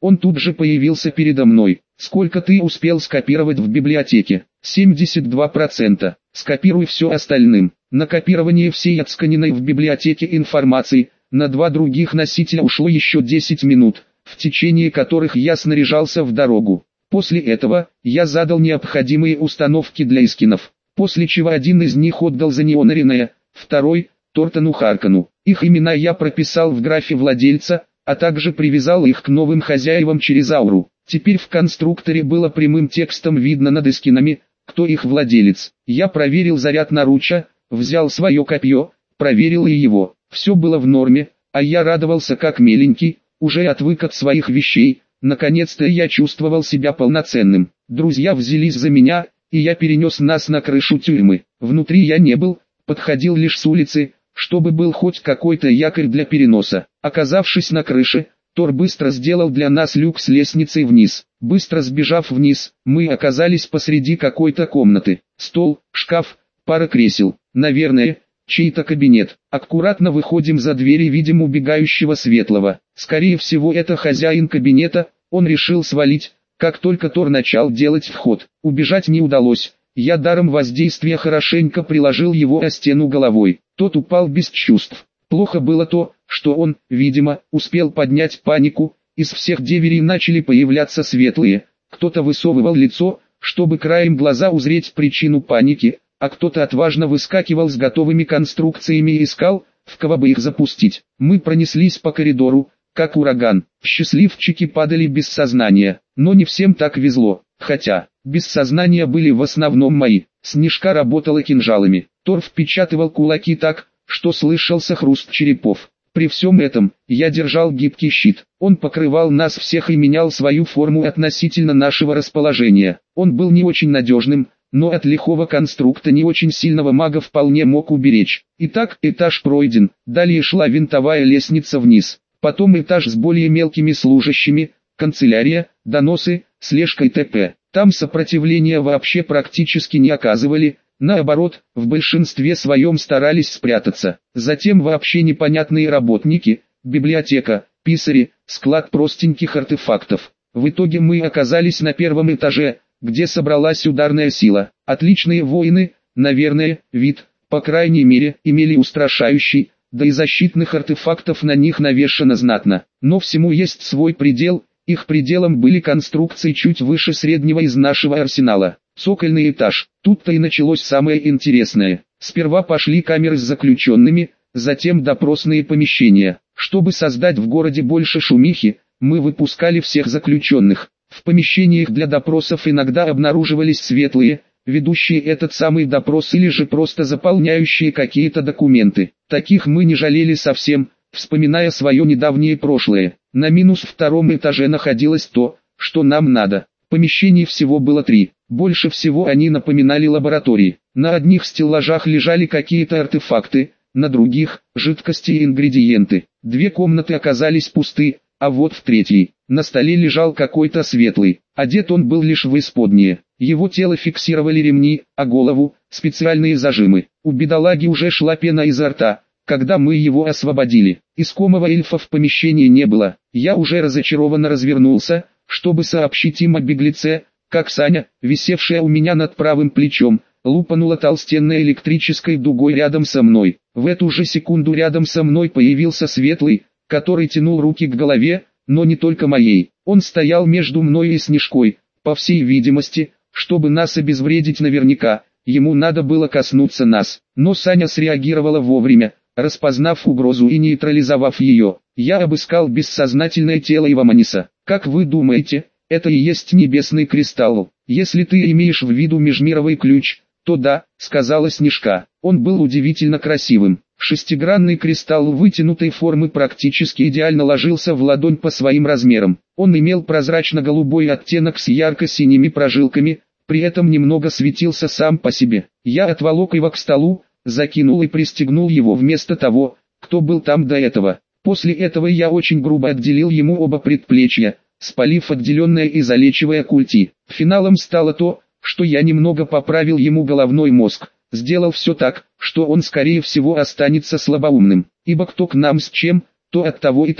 Он тут же появился передо мной. Сколько ты успел скопировать в библиотеке? семьдесят два процента. Скопируй все остальным. На копирование всей отсканенной в библиотеке информации, на два других носителя ушло еще десять минут, в течение которых я снаряжался в дорогу. После этого, я задал необходимые установки для эскинов, после чего один из них отдал за неонаренное, второй – Тортону Харкану. Их имена я прописал в графе владельца, а также привязал их к новым хозяевам через ауру. Теперь в конструкторе было прямым текстом видно над эскинами, кто их владелец. Я проверил заряд наруча, взял свое копье, проверил и его. Все было в норме, а я радовался как миленький, уже отвык от своих вещей. Наконец-то я чувствовал себя полноценным. Друзья взялись за меня, и я перенес нас на крышу тюрьмы. Внутри я не был, подходил лишь с улицы, чтобы был хоть какой-то якорь для переноса. Оказавшись на крыше, Тор быстро сделал для нас люк с лестницей вниз. Быстро сбежав вниз, мы оказались посреди какой-то комнаты. Стол, шкаф, пара кресел. Наверное, чей-то кабинет. Аккуратно выходим за дверь и видим убегающего Светлого. Скорее всего, это хозяин кабинета. Он решил свалить, как только Тор начал делать вход. Убежать не удалось. Я даром воздействия хорошенько приложил его о стену головой. Тот упал без чувств. Плохо было то, что он, видимо, успел поднять панику. Из всех дверей начали появляться светлые. Кто-то высовывал лицо, чтобы краем глаза узреть причину паники, а кто-то отважно выскакивал с готовыми конструкциями и искал, в кого бы их запустить. Мы пронеслись по коридору, как ураган. Счастливчики падали без сознания, но не всем так везло. Хотя, без сознания были в основном мои. Снежка работала кинжалами. Тор впечатывал кулаки так, что слышался хруст черепов. При всем этом, я держал гибкий щит. Он покрывал нас всех и менял свою форму относительно нашего расположения. Он был не очень надежным, но от лихого конструкта не очень сильного мага вполне мог уберечь. Итак, этаж пройден, далее шла винтовая лестница вниз. Потом этаж с более мелкими служащими, канцелярия, доносы, слежка и т.п. Там сопротивления вообще практически не оказывали, наоборот, в большинстве своем старались спрятаться. Затем вообще непонятные работники, библиотека, писари, склад простеньких артефактов. В итоге мы оказались на первом этаже, где собралась ударная сила. Отличные воины, наверное, вид, по крайней мере, имели устрашающий, да и защитных артефактов на них навешано знатно. Но всему есть свой предел. Их пределом были конструкции чуть выше среднего из нашего арсенала. Цокольный этаж. Тут-то и началось самое интересное. Сперва пошли камеры с заключенными, затем допросные помещения. Чтобы создать в городе больше шумихи, мы выпускали всех заключенных. В помещениях для допросов иногда обнаруживались светлые, ведущие этот самый допрос или же просто заполняющие какие-то документы. Таких мы не жалели совсем, вспоминая свое недавнее прошлое. На минус втором этаже находилось то, что нам надо. Помещений всего было три. Больше всего они напоминали лаборатории. На одних стеллажах лежали какие-то артефакты, на других – жидкости и ингредиенты. Две комнаты оказались пусты, а вот в третьей, на столе лежал какой-то светлый. Одет он был лишь в исподнее. Его тело фиксировали ремни, а голову – специальные зажимы. У бедолаги уже шла пена изо рта, когда мы его освободили. Искомого эльфа в помещении не было. Я уже разочарованно развернулся, чтобы сообщить им о беглеце, как Саня, висевшая у меня над правым плечом, лупанула толстенной электрической дугой рядом со мной. В эту же секунду рядом со мной появился светлый, который тянул руки к голове, но не только моей. Он стоял между мной и Снежкой, по всей видимости, чтобы нас обезвредить наверняка, ему надо было коснуться нас. Но Саня среагировала вовремя, распознав угрозу и нейтрализовав ее. Я обыскал бессознательное тело Иваманиса. Как вы думаете, это и есть небесный кристалл? Если ты имеешь в виду межмировой ключ, то да, сказала Снежка. Он был удивительно красивым. Шестигранный кристалл вытянутой формы практически идеально ложился в ладонь по своим размерам. Он имел прозрачно-голубой оттенок с ярко-синими прожилками, при этом немного светился сам по себе. Я отволок его к столу, закинул и пристегнул его вместо того, кто был там до этого. После этого я очень грубо отделил ему оба предплечья, спалив отделенное и залечивая культи. Финалом стало то, что я немного поправил ему головной мозг, сделал все так, что он скорее всего останется слабоумным, ибо кто к нам с чем, то от того и того.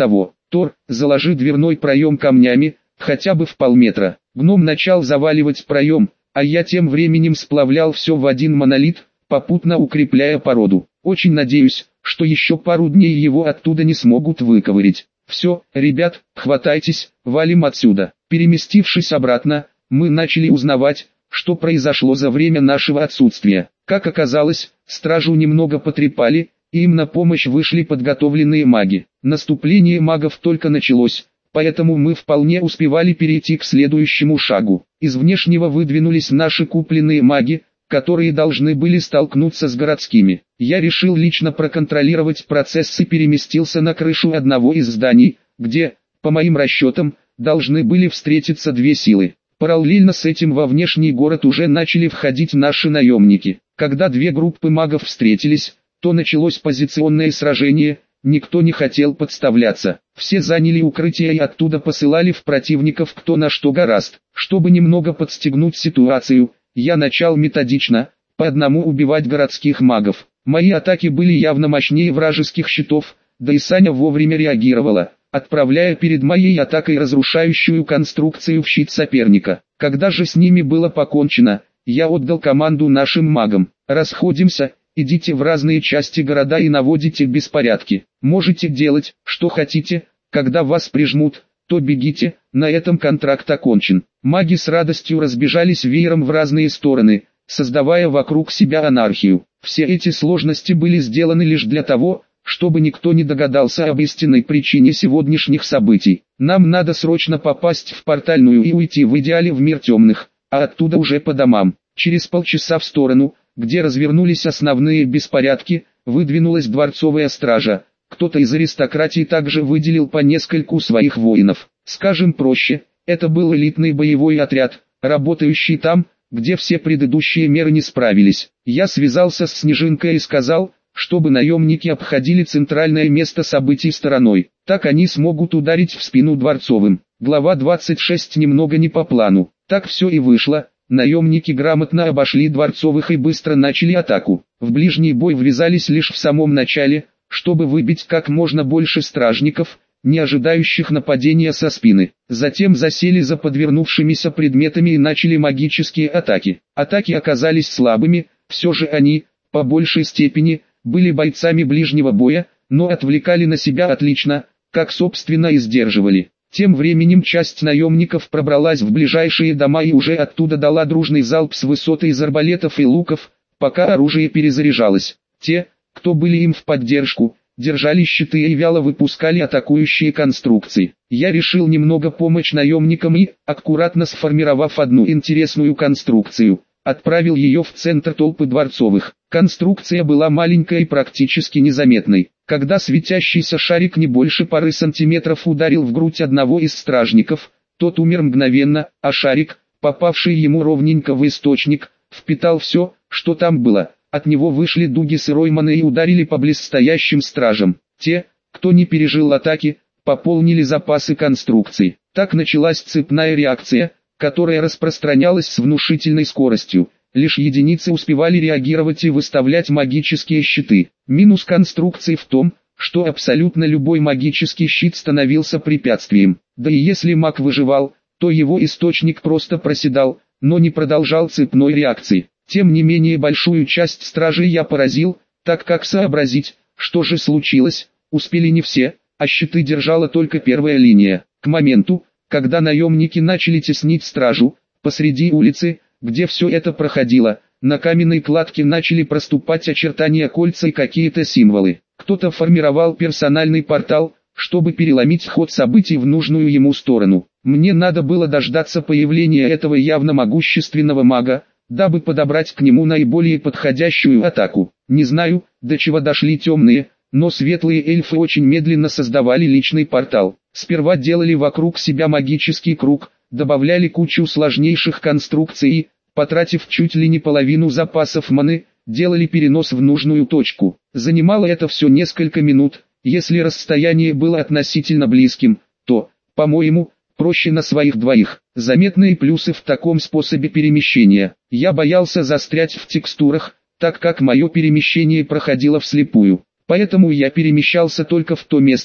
Тор, заложи дверной проем камнями, хотя бы в полметра. Гном начал заваливать проем, а я тем временем сплавлял все в один монолит, попутно укрепляя породу. Очень надеюсь, что еще пару дней его оттуда не смогут выковырять. Все, ребят, хватайтесь, валим отсюда. Переместившись обратно, мы начали узнавать, что произошло за время нашего отсутствия. Как оказалось, стражу немного потрепали, и им на помощь вышли подготовленные маги. Наступление магов только началось, поэтому мы вполне успевали перейти к следующему шагу. Из внешнего выдвинулись наши купленные маги, которые должны были столкнуться с городскими. Я решил лично проконтролировать процесс и переместился на крышу одного из зданий, где, по моим расчетам, должны были встретиться две силы. Параллельно с этим во внешний город уже начали входить наши наемники. Когда две группы магов встретились, то началось позиционное сражение, никто не хотел подставляться. Все заняли укрытие и оттуда посылали в противников кто на что горазд. Чтобы немного подстегнуть ситуацию, я начал методично, по одному убивать городских магов. Мои атаки были явно мощнее вражеских щитов, да и Саня вовремя реагировала, отправляя перед моей атакой разрушающую конструкцию в щит соперника. Когда же с ними было покончено, я отдал команду нашим магам: расходимся, идите в разные части города и наводите беспорядки. Можете делать, что хотите, когда вас прижмут, то бегите, на этом контракт окончен. Маги с радостью разбежались веером в разные стороны, создавая вокруг себя анархию. Все эти сложности были сделаны лишь для того, чтобы никто не догадался об истинной причине сегодняшних событий. Нам надо срочно попасть в портальную и уйти в идеале в мир темных, а оттуда уже по домам. Через полчаса в сторону, где развернулись основные беспорядки, выдвинулась дворцовая стража. Кто-то из аристократии также выделил по нескольку своих воинов. Скажем проще, это был элитный боевой отряд, работающий там, где все предыдущие меры не справились. Я связался с Снежинкой и сказал, чтобы наемники обходили центральное место событий стороной. Так они смогут ударить в спину дворцовым. Глава двадцать шесть немного не по плану. Так все и вышло. Наемники грамотно обошли дворцовых и быстро начали атаку. В ближний бой ввязались лишь в самом начале, чтобы выбить как можно больше стражников, не ожидающих нападения со спины. Затем засели за подвернувшимися предметами и начали магические атаки. Атаки оказались слабыми, все же они, по большей степени, были бойцами ближнего боя, но отвлекали на себя отлично, как собственно и сдерживали. Тем временем часть наемников пробралась в ближайшие дома и уже оттуда дала дружный залп с высоты из арбалетов и луков, пока оружие перезаряжалось. Те, кто были им в поддержку, держали щиты и вяло выпускали атакующие конструкции. Я решил немного помочь наемникам и, аккуратно сформировав одну интересную конструкцию, отправил ее в центр толпы дворцовых. Конструкция была маленькая и практически незаметной. Когда светящийся шарик не больше пары сантиметров ударил в грудь одного из стражников, тот умер мгновенно, а шарик, попавший ему ровненько в источник, впитал все, что там было. От него вышли дуги сырой маны и ударили по близстоящим стражам. Те, кто не пережил атаки, пополнили запасы конструкций. Так началась цепная реакция, которая распространялась с внушительной скоростью. Лишь единицы успевали реагировать и выставлять магические щиты. Минус конструкции в том, что абсолютно любой магический щит становился препятствием. Да и если маг выживал, то его источник просто проседал, но не продолжал цепной реакции. Тем не менее большую часть стражей я поразил, так как сообразить, что же случилось, успели не все, а щиты держала только первая линия. К моменту, когда наемники начали теснить стражу, посреди улицы, где все это проходило, на каменной кладке начали проступать очертания кольца и какие-то символы. Кто-то формировал персональный портал, чтобы переломить ход событий в нужную ему сторону. Мне надо было дождаться появления этого явно могущественного мага, дабы подобрать к нему наиболее подходящую атаку. Не знаю, до чего дошли темные, но светлые эльфы очень медленно создавали личный портал. Сперва делали вокруг себя магический круг, добавляли кучу сложнейших конструкций и, потратив чуть ли не половину запасов маны, делали перенос в нужную точку. Занимало это все несколько минут. Если расстояние было относительно близким, то, по-моему, проще на своих двоих. Заметные плюсы в таком способе перемещения. Я боялся застрять в текстурах, так как мое перемещение проходило вслепую. Поэтому я перемещался только в то место,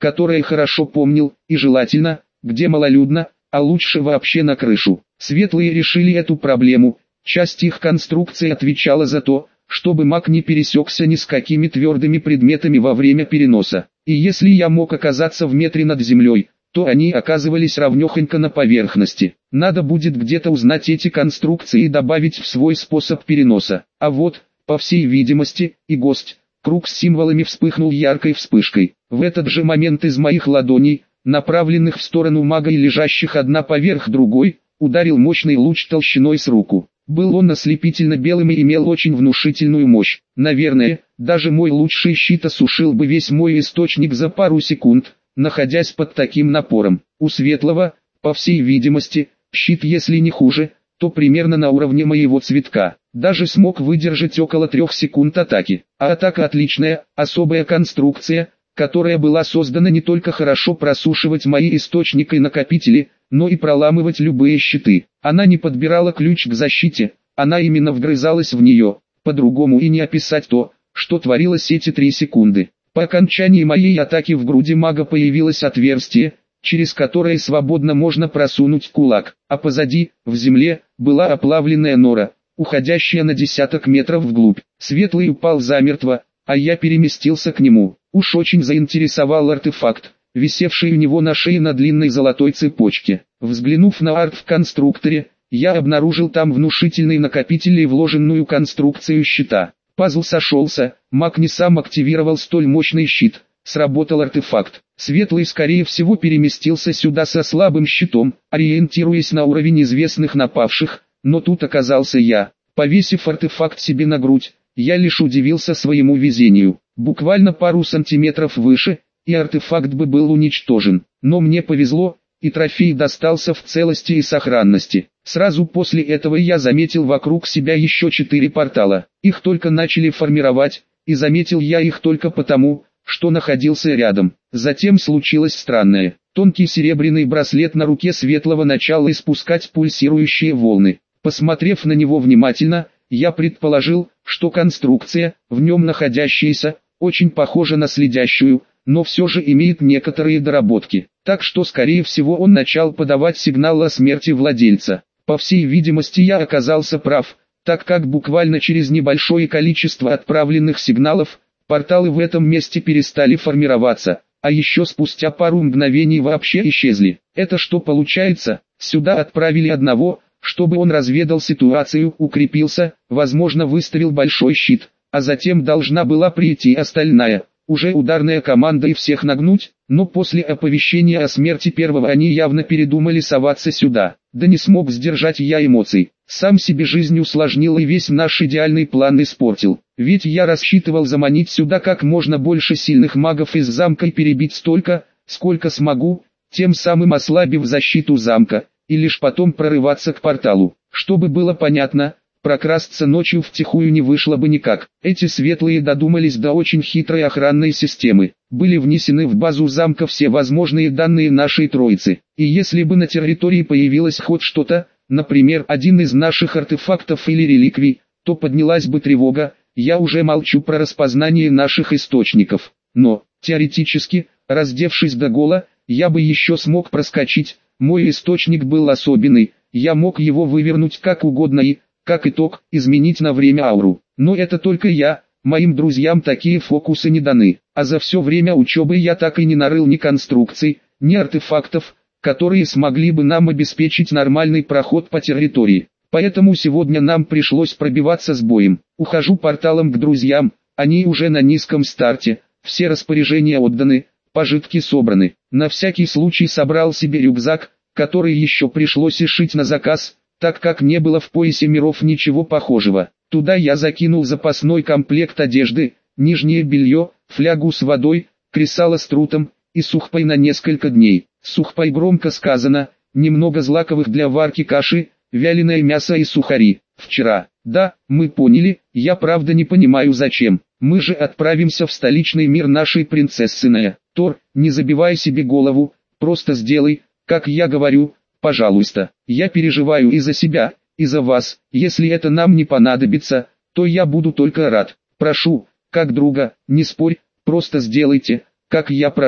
которое хорошо помнил, и желательно, где малолюдно, а лучше вообще на крышу. Светлые решили эту проблему, часть их конструкции отвечала за то, чтобы маг не пересекся ни с какими твердыми предметами во время переноса. И если я мог оказаться в метре над землей, то они оказывались равнёхонько на поверхности. Надо будет где-то узнать эти конструкции и добавить в свой способ переноса. А вот, по всей видимости, и гость. Круг с символами вспыхнул яркой вспышкой. В этот же момент из моих ладоней, направленных в сторону мага и лежащих одна поверх другой, ударил мощный луч толщиной с руку. Был он ослепительно белым и имел очень внушительную мощь. Наверное, даже мой лучший щит осушил бы весь мой источник за пару секунд, находясь под таким напором. У Светлого, по всей видимости, щит если не хуже, то примерно на уровне моего цветка. Даже смог выдержать около трех секунд атаки. А атака отличная, особая конструкция, которая была создана не только хорошо просушивать мои источники и накопители, но и проламывать любые щиты. Она не подбирала ключ к защите, она именно вгрызалась в нее. По-другому и не описать то, что творилось эти три секунды. По окончании моей атаки в груди мага появилось отверстие, через которое свободно можно просунуть кулак, а позади, в земле, была оплавленная нора, уходящая на десяток метров вглубь. Светлый упал замертво, а я переместился к нему. Уж очень заинтересовал артефакт, висевший у него на шее на длинной золотой цепочке. Взглянув на арт в конструкторе, я обнаружил там внушительный накопитель и вложенную конструкцию щита. Пазл сошелся, маг не сам активировал столь мощный щит, сработал артефакт. Светлый скорее всего переместился сюда со слабым щитом, ориентируясь на уровень известных напавших, но тут оказался я. Повесив артефакт себе на грудь, я лишь удивился своему везению. Буквально пару сантиметров выше, и артефакт бы был уничтожен. Но мне повезло, и трофей достался в целости и сохранности. Сразу после этого я заметил вокруг себя еще четыре портала. Их только начали формировать, и заметил я их только потому, что находился рядом. Затем случилось странное. Тонкий серебряный браслет на руке Светлого начал испускать пульсирующие волны. Посмотрев на него внимательно, я предположил, что конструкция, в нем находящаяся, очень похожа на следящую, но все же имеет некоторые доработки. Так что скорее всего он начал подавать сигнал о смерти владельца. По всей видимости я оказался прав, так как буквально через небольшое количество отправленных сигналов, порталы в этом месте перестали формироваться, а еще спустя пару мгновений вообще исчезли. Это что получается? Сюда отправили одного, чтобы он разведал ситуацию, укрепился, возможно выставил большой щит, а затем должна была прийти остальная, уже ударная команда и всех нагнуть, но после оповещения о смерти первого они явно передумали соваться сюда. Да не смог сдержать я эмоций, сам себе жизнь усложнил и весь наш идеальный план испортил. Ведь я рассчитывал заманить сюда как можно больше сильных магов из замка и перебить столько, сколько смогу, тем самым ослабив защиту замка, и лишь потом прорываться к порталу. Чтобы было понятно, прокрасться ночью втихую не вышло бы никак. Эти светлые додумались до очень хитрой охранной системы. Были внесены в базу замка все возможные данные нашей троицы. И если бы на территории появилось хоть что-то, например, один из наших артефактов или реликвий, то поднялась бы тревога. Я уже молчу про распознание наших источников. Но, теоретически, раздевшись догола, я бы еще смог проскочить. Мой источник был особенный, я мог его вывернуть как угодно и, как итог, изменить на время ауру. Но это только я, моим друзьям такие фокусы не даны. А за все время учебы я так и не нарыл ни конструкций, ни артефактов, которые смогли бы нам обеспечить нормальный проход по территории. Поэтому сегодня нам пришлось пробиваться с боем. Ухожу порталом к друзьям, они уже на низком старте, все распоряжения отданы, пожитки собраны. На всякий случай собрал себе рюкзак, который еще пришлось и шить на заказ, так как не было в поясе миров ничего похожего. Туда я закинул запасной комплект одежды, нижнее белье, флягу с водой, кресало с трутом и сухпай на несколько дней. Сухпай громко сказано, немного злаковых для варки каши, вяленое мясо и сухари. Вчера, да, мы поняли, я правда не понимаю зачем. Мы же отправимся в столичный мир нашей принцессиная. Тор, не забивай себе голову, просто сделай, как я говорю, пожалуйста. Я переживаю и за себя, и за вас. Если это нам не понадобится, то я буду только рад. Прошу, как друга, не спорь, просто сделайте, как я прошу.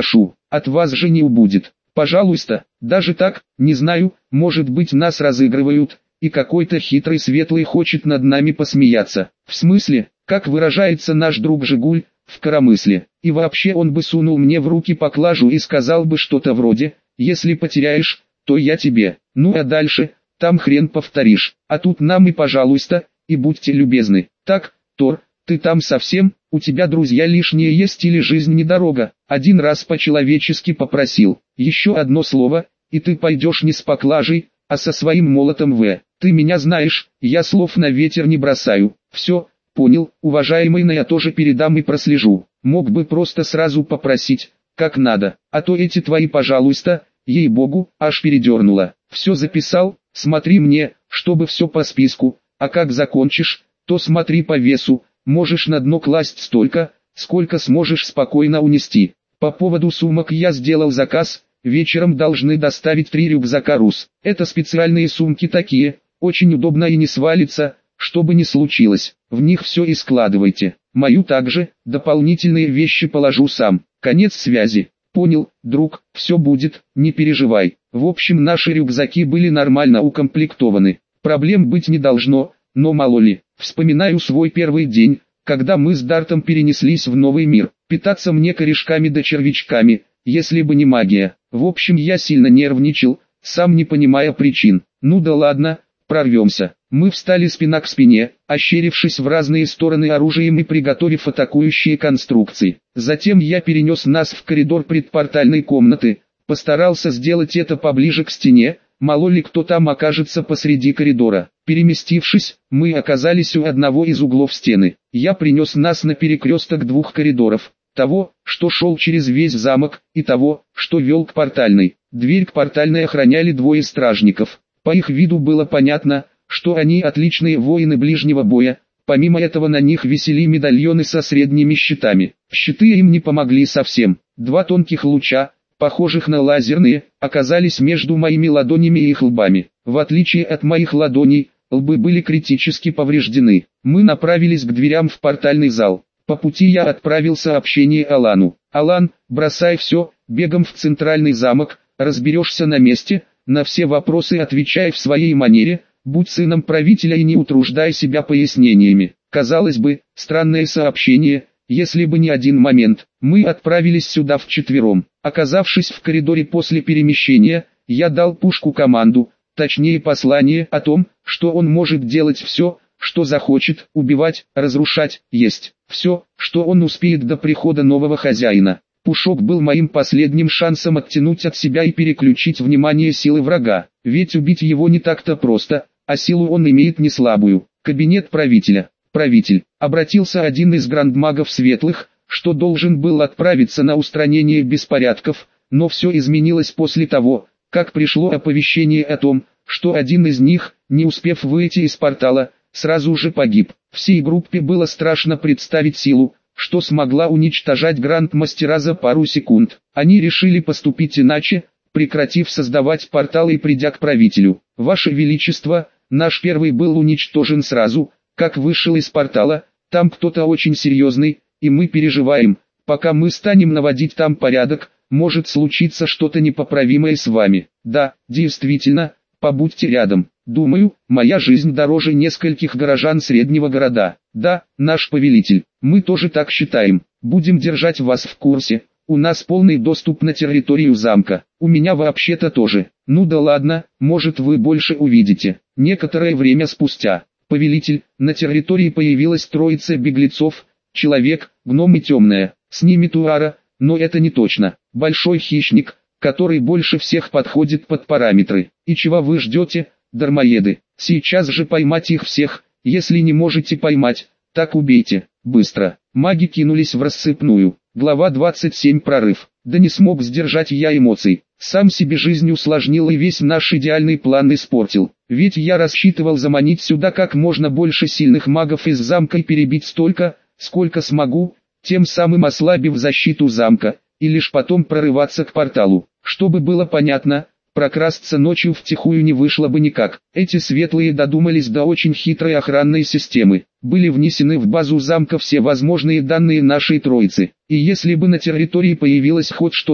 от вас же не убудет. Пожалуйста, даже так, не знаю, может быть нас разыгрывают, и какой-то хитрый светлый хочет над нами посмеяться. В смысле, как выражается наш друг Жигуль, в коромысле. И вообще он бы сунул мне в руки поклажу и сказал бы что-то вроде: если потеряешь, то я тебе. Ну а дальше, там хрен повторишь. А тут нам и пожалуйста, и будьте любезны. Так, Тор, ты там совсем, у тебя друзья лишние есть или жизнь не дорога? Один раз по-человечески попросил. Еще одно слово, и ты пойдешь не с поклажей, а со своим молотом в. Ты меня знаешь, я слов на ветер не бросаю. Все, понял, уважаемый, но я тоже передам и прослежу. Мог бы просто сразу попросить, как надо, а то эти твои пожалуйста, ей-богу, аж передернуло. Все записал, смотри мне, чтобы все по списку, а как закончишь, то смотри по весу, можешь на дно класть столько, сколько сможешь спокойно унести. По поводу сумок я сделал заказ, вечером должны доставить три рюкзака РУС. Это специальные сумки такие, очень удобно и не свалится, что бы ни случилось, в них все и складывайте. Мою также, дополнительные вещи положу сам. Конец связи. Понял, друг, все будет, не переживай. В общем, наши рюкзаки были нормально укомплектованы. Проблем быть не должно, но мало ли. Вспоминаю свой первый день, когда мы с Дартом перенеслись в новый мир. Питаться мне корешками да червячками, если бы не магия. В общем, я сильно нервничал, сам не понимая причин. Ну да ладно, прорвемся. Мы встали спина к спине, ощерившись в разные стороны оружием и приготовив атакующие конструкции. Затем я перенес нас в коридор предпортальной комнаты, постарался сделать это поближе к стене, мало ли кто там окажется посреди коридора. Переместившись, мы оказались у одного из углов стены. Я принес нас на перекресток двух коридоров, того, что шел через весь замок, и того, что вел к портальной. Дверь к портальной охраняли двое стражников. По их виду было понятно, что они отличные воины ближнего боя, помимо этого на них висели медальоны со средними щитами. Щиты им не помогли совсем. Два тонких луча, похожих на лазерные, оказались между моими ладонями и их лбами. В отличие от моих ладоней, лбы были критически повреждены. Мы направились к дверям в портальный зал. По пути я отправил сообщение Алану. «Алан, бросай все, бегом в центральный замок, разберешься на месте, на все вопросы отвечай в своей манере, будь сыном правителя и не утруждай себя пояснениями». Казалось бы, странное сообщение, если бы не один момент. Мы отправились сюда вчетвером. Оказавшись в коридоре после перемещения, я дал Пушку команду, точнее послание о том, что он может делать все, что захочет, убивать, разрушать, есть. Все, что он успеет до прихода нового хозяина. Пушок был моим последним шансом оттянуть от себя и переключить внимание силы врага, ведь убить его не так-то просто, а силу он имеет не слабую. Кабинет правителя. Правитель. Обратился один из грандмагов светлых, что должен был отправиться на устранение беспорядков, но все изменилось после того, как пришло оповещение о том, что один из них, не успев выйти из портала, сразу же погиб. Всей группе было страшно представить силу, что смогла уничтожать грандмастера за пару секунд. Они решили поступить иначе, прекратив создавать порталы и придя к правителю. «Ваше Величество, наш первый был уничтожен сразу, как вышел из портала, там кто-то очень серьезный, и мы переживаем, пока мы станем наводить там порядок, может случиться что-то непоправимое с вами. Да, действительно, побудьте рядом. Думаю, моя жизнь дороже нескольких горожан среднего города. Да, наш повелитель, мы тоже так считаем. Будем держать вас в курсе. У нас полный доступ на территорию замка. У меня вообще-то тоже. Ну да ладно, может вы больше увидите». Некоторое время спустя. «Повелитель, на территории появилась троица беглецов, человек, гном и темная. С ними Туара, но это не точно. Большой хищник, который больше всех подходит под параметры. И чего вы ждете, дармоеды? Сейчас же поймать их всех, если не можете поймать, так убейте, быстро». Маги кинулись в рассыпную. Глава двадцать семь. Прорыв. Да не смог сдержать я эмоций. Сам себе жизнь усложнил и весь наш идеальный план испортил. Ведь я рассчитывал заманить сюда как можно больше сильных магов из замка и перебить столько, сколько смогу, тем самым ослабив защиту замка, и лишь потом прорываться к порталу. Чтобы было понятно, прокрасться ночью втихую не вышло бы никак. Эти светлые додумались до очень хитрой охранной системы. Были внесены в базу замка все возможные данные нашей троицы. И если бы на территории появилось хоть что-то,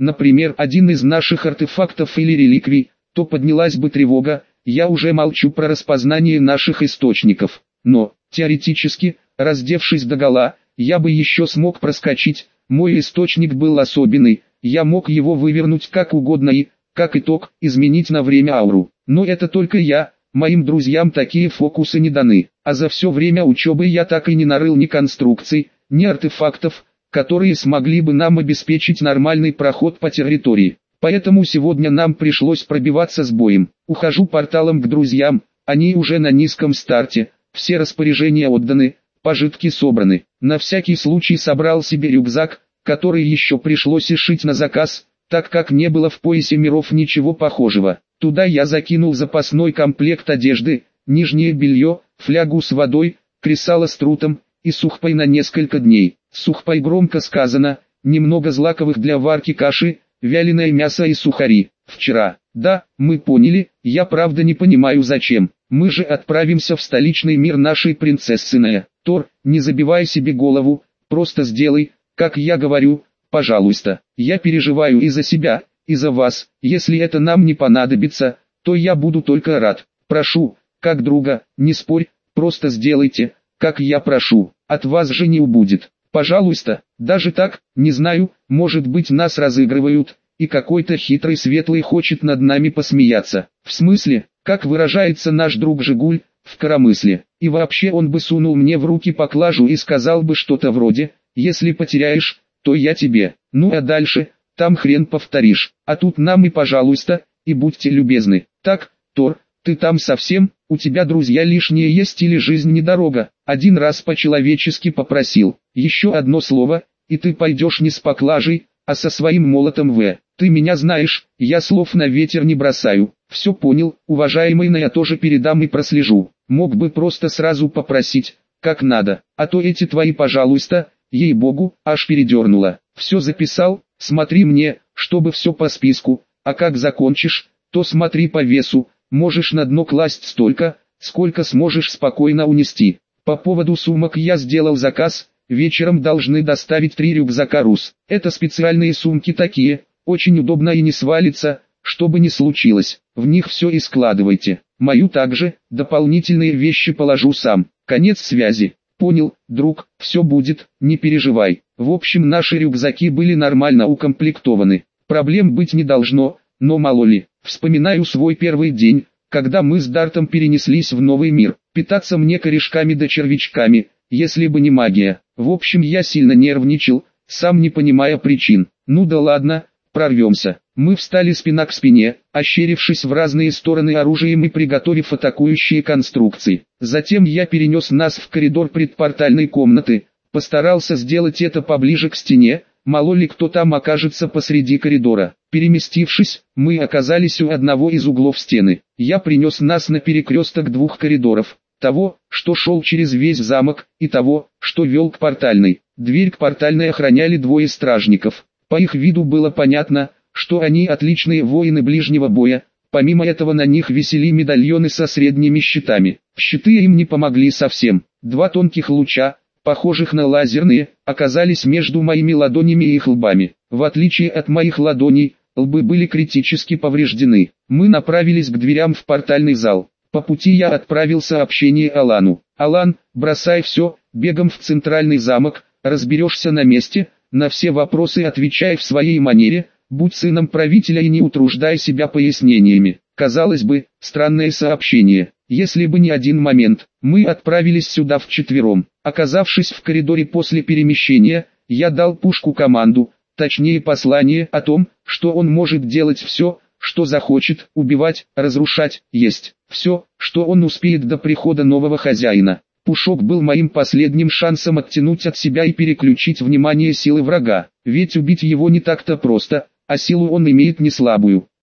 например, один из наших артефактов или реликвий, то поднялась бы тревога, я уже молчу про распознание наших источников. Но, теоретически, раздевшись догола, я бы еще смог проскочить, мой источник был особенный, я мог его вывернуть как угодно и, как итог, изменить на время ауру. Но это только я, моим друзьям такие фокусы не даны, а за все время учебы я так и не нарыл ни конструкций, ни артефактов, которые смогли бы нам обеспечить нормальный проход по территории. Поэтому сегодня нам пришлось пробиваться с боем. Ухожу порталом к друзьям, они уже на низком старте, все распоряжения отданы, пожитки собраны. На всякий случай собрал себе рюкзак, который еще пришлось и шить на заказ, так как не было в поясе миров ничего похожего. Туда я закинул запасной комплект одежды, нижнее белье, флягу с водой, кресало с трутом и сухпай на несколько дней. Сухпай громко сказано, немного злаковых для варки каши, вяленое мясо и сухари. Вчера, да, мы поняли, я правда не понимаю зачем. Мы же отправимся в столичный мир нашей принцессиная. Тор, не забивай себе голову, просто сделай, как я говорю, пожалуйста. Я переживаю и за себя, и за вас. Если это нам не понадобится, то я буду только рад. Прошу, как друга, не спорь, просто сделайте, как я прошу. От вас же не убудет. Пожалуйста, даже так, не знаю, может быть нас разыгрывают, и какой-то хитрый светлый хочет над нами посмеяться. В смысле, как выражается наш друг Жигуль, в коромысле. И вообще он бы сунул мне в руки поклажу и сказал бы что-то вроде: если потеряешь, то я тебе. Ну а дальше, там хрен повторишь. А тут нам и пожалуйста, и будьте любезны. Так, Тор, ты там совсем, у тебя друзья лишние есть или жизнь не дорога? Один раз по-человечески попросил. Еще одно слово, и ты пойдешь не с поклажей, а со своим молотом в. Ты меня знаешь, я слов на ветер не бросаю. Все понял, уважаемый, но я тоже передам и прослежу. Мог бы просто сразу попросить, как надо, а то эти твои пожалуйста, ей-богу, аж передернуло. Все записал, смотри мне, чтобы все по списку, а как закончишь, то смотри по весу, можешь на дно класть столько, сколько сможешь спокойно унести. По поводу сумок я сделал заказ, вечером должны доставить три рюкзака РУС. Это специальные сумки такие, очень удобно и не свалится, что бы ни случилось, в них все и складывайте. Мою также, дополнительные вещи положу сам. Конец связи. Понял, друг, все будет, не переживай. В общем, наши рюкзаки были нормально укомплектованы. Проблем быть не должно, но мало ли. Вспоминаю свой первый день, когда мы с Дартом перенеслись в новый мир. Питаться мне корешками да червячками, если бы не магия. В общем, я сильно нервничал, сам не понимая причин. Ну да ладно, прорвемся. Мы встали спина к спине, ощерившись в разные стороны оружием и приготовив атакующие конструкции. Затем я перенес нас в коридор предпортальной комнаты, постарался сделать это поближе к стене, мало ли кто там окажется посреди коридора. Переместившись, мы оказались у одного из углов стены. Я принес нас на перекресток двух коридоров, того, что шел через весь замок, и того, что вел к портальной. Дверь к портальной охраняли двое стражников. По их виду было понятно, что они отличные воины ближнего боя, помимо этого на них висели медальоны со средними щитами. Щиты им не помогли совсем. Два тонких луча, похожих на лазерные, оказались между моими ладонями и их лбами. В отличие от моих ладоней, лбы были критически повреждены. Мы направились к дверям в портальный зал. По пути я отправил сообщение Алану. «Алан, бросай все, бегом в центральный замок, разберешься на месте, на все вопросы отвечай в своей манере, будь сыном правителя и не утруждай себя пояснениями». Казалось бы, странное сообщение. Если бы не один момент, мы отправились сюда вчетвером. Оказавшись в коридоре после перемещения, я дал Пушку команду, точнее послание о том, что он может делать все, что захочет, убивать, разрушать, есть. Все, что он успеет до прихода нового хозяина. Пушок был моим последним шансом оттянуть от себя и переключить внимание силы врага. Ведь убить его не так-то просто, а силу он имеет не слабую.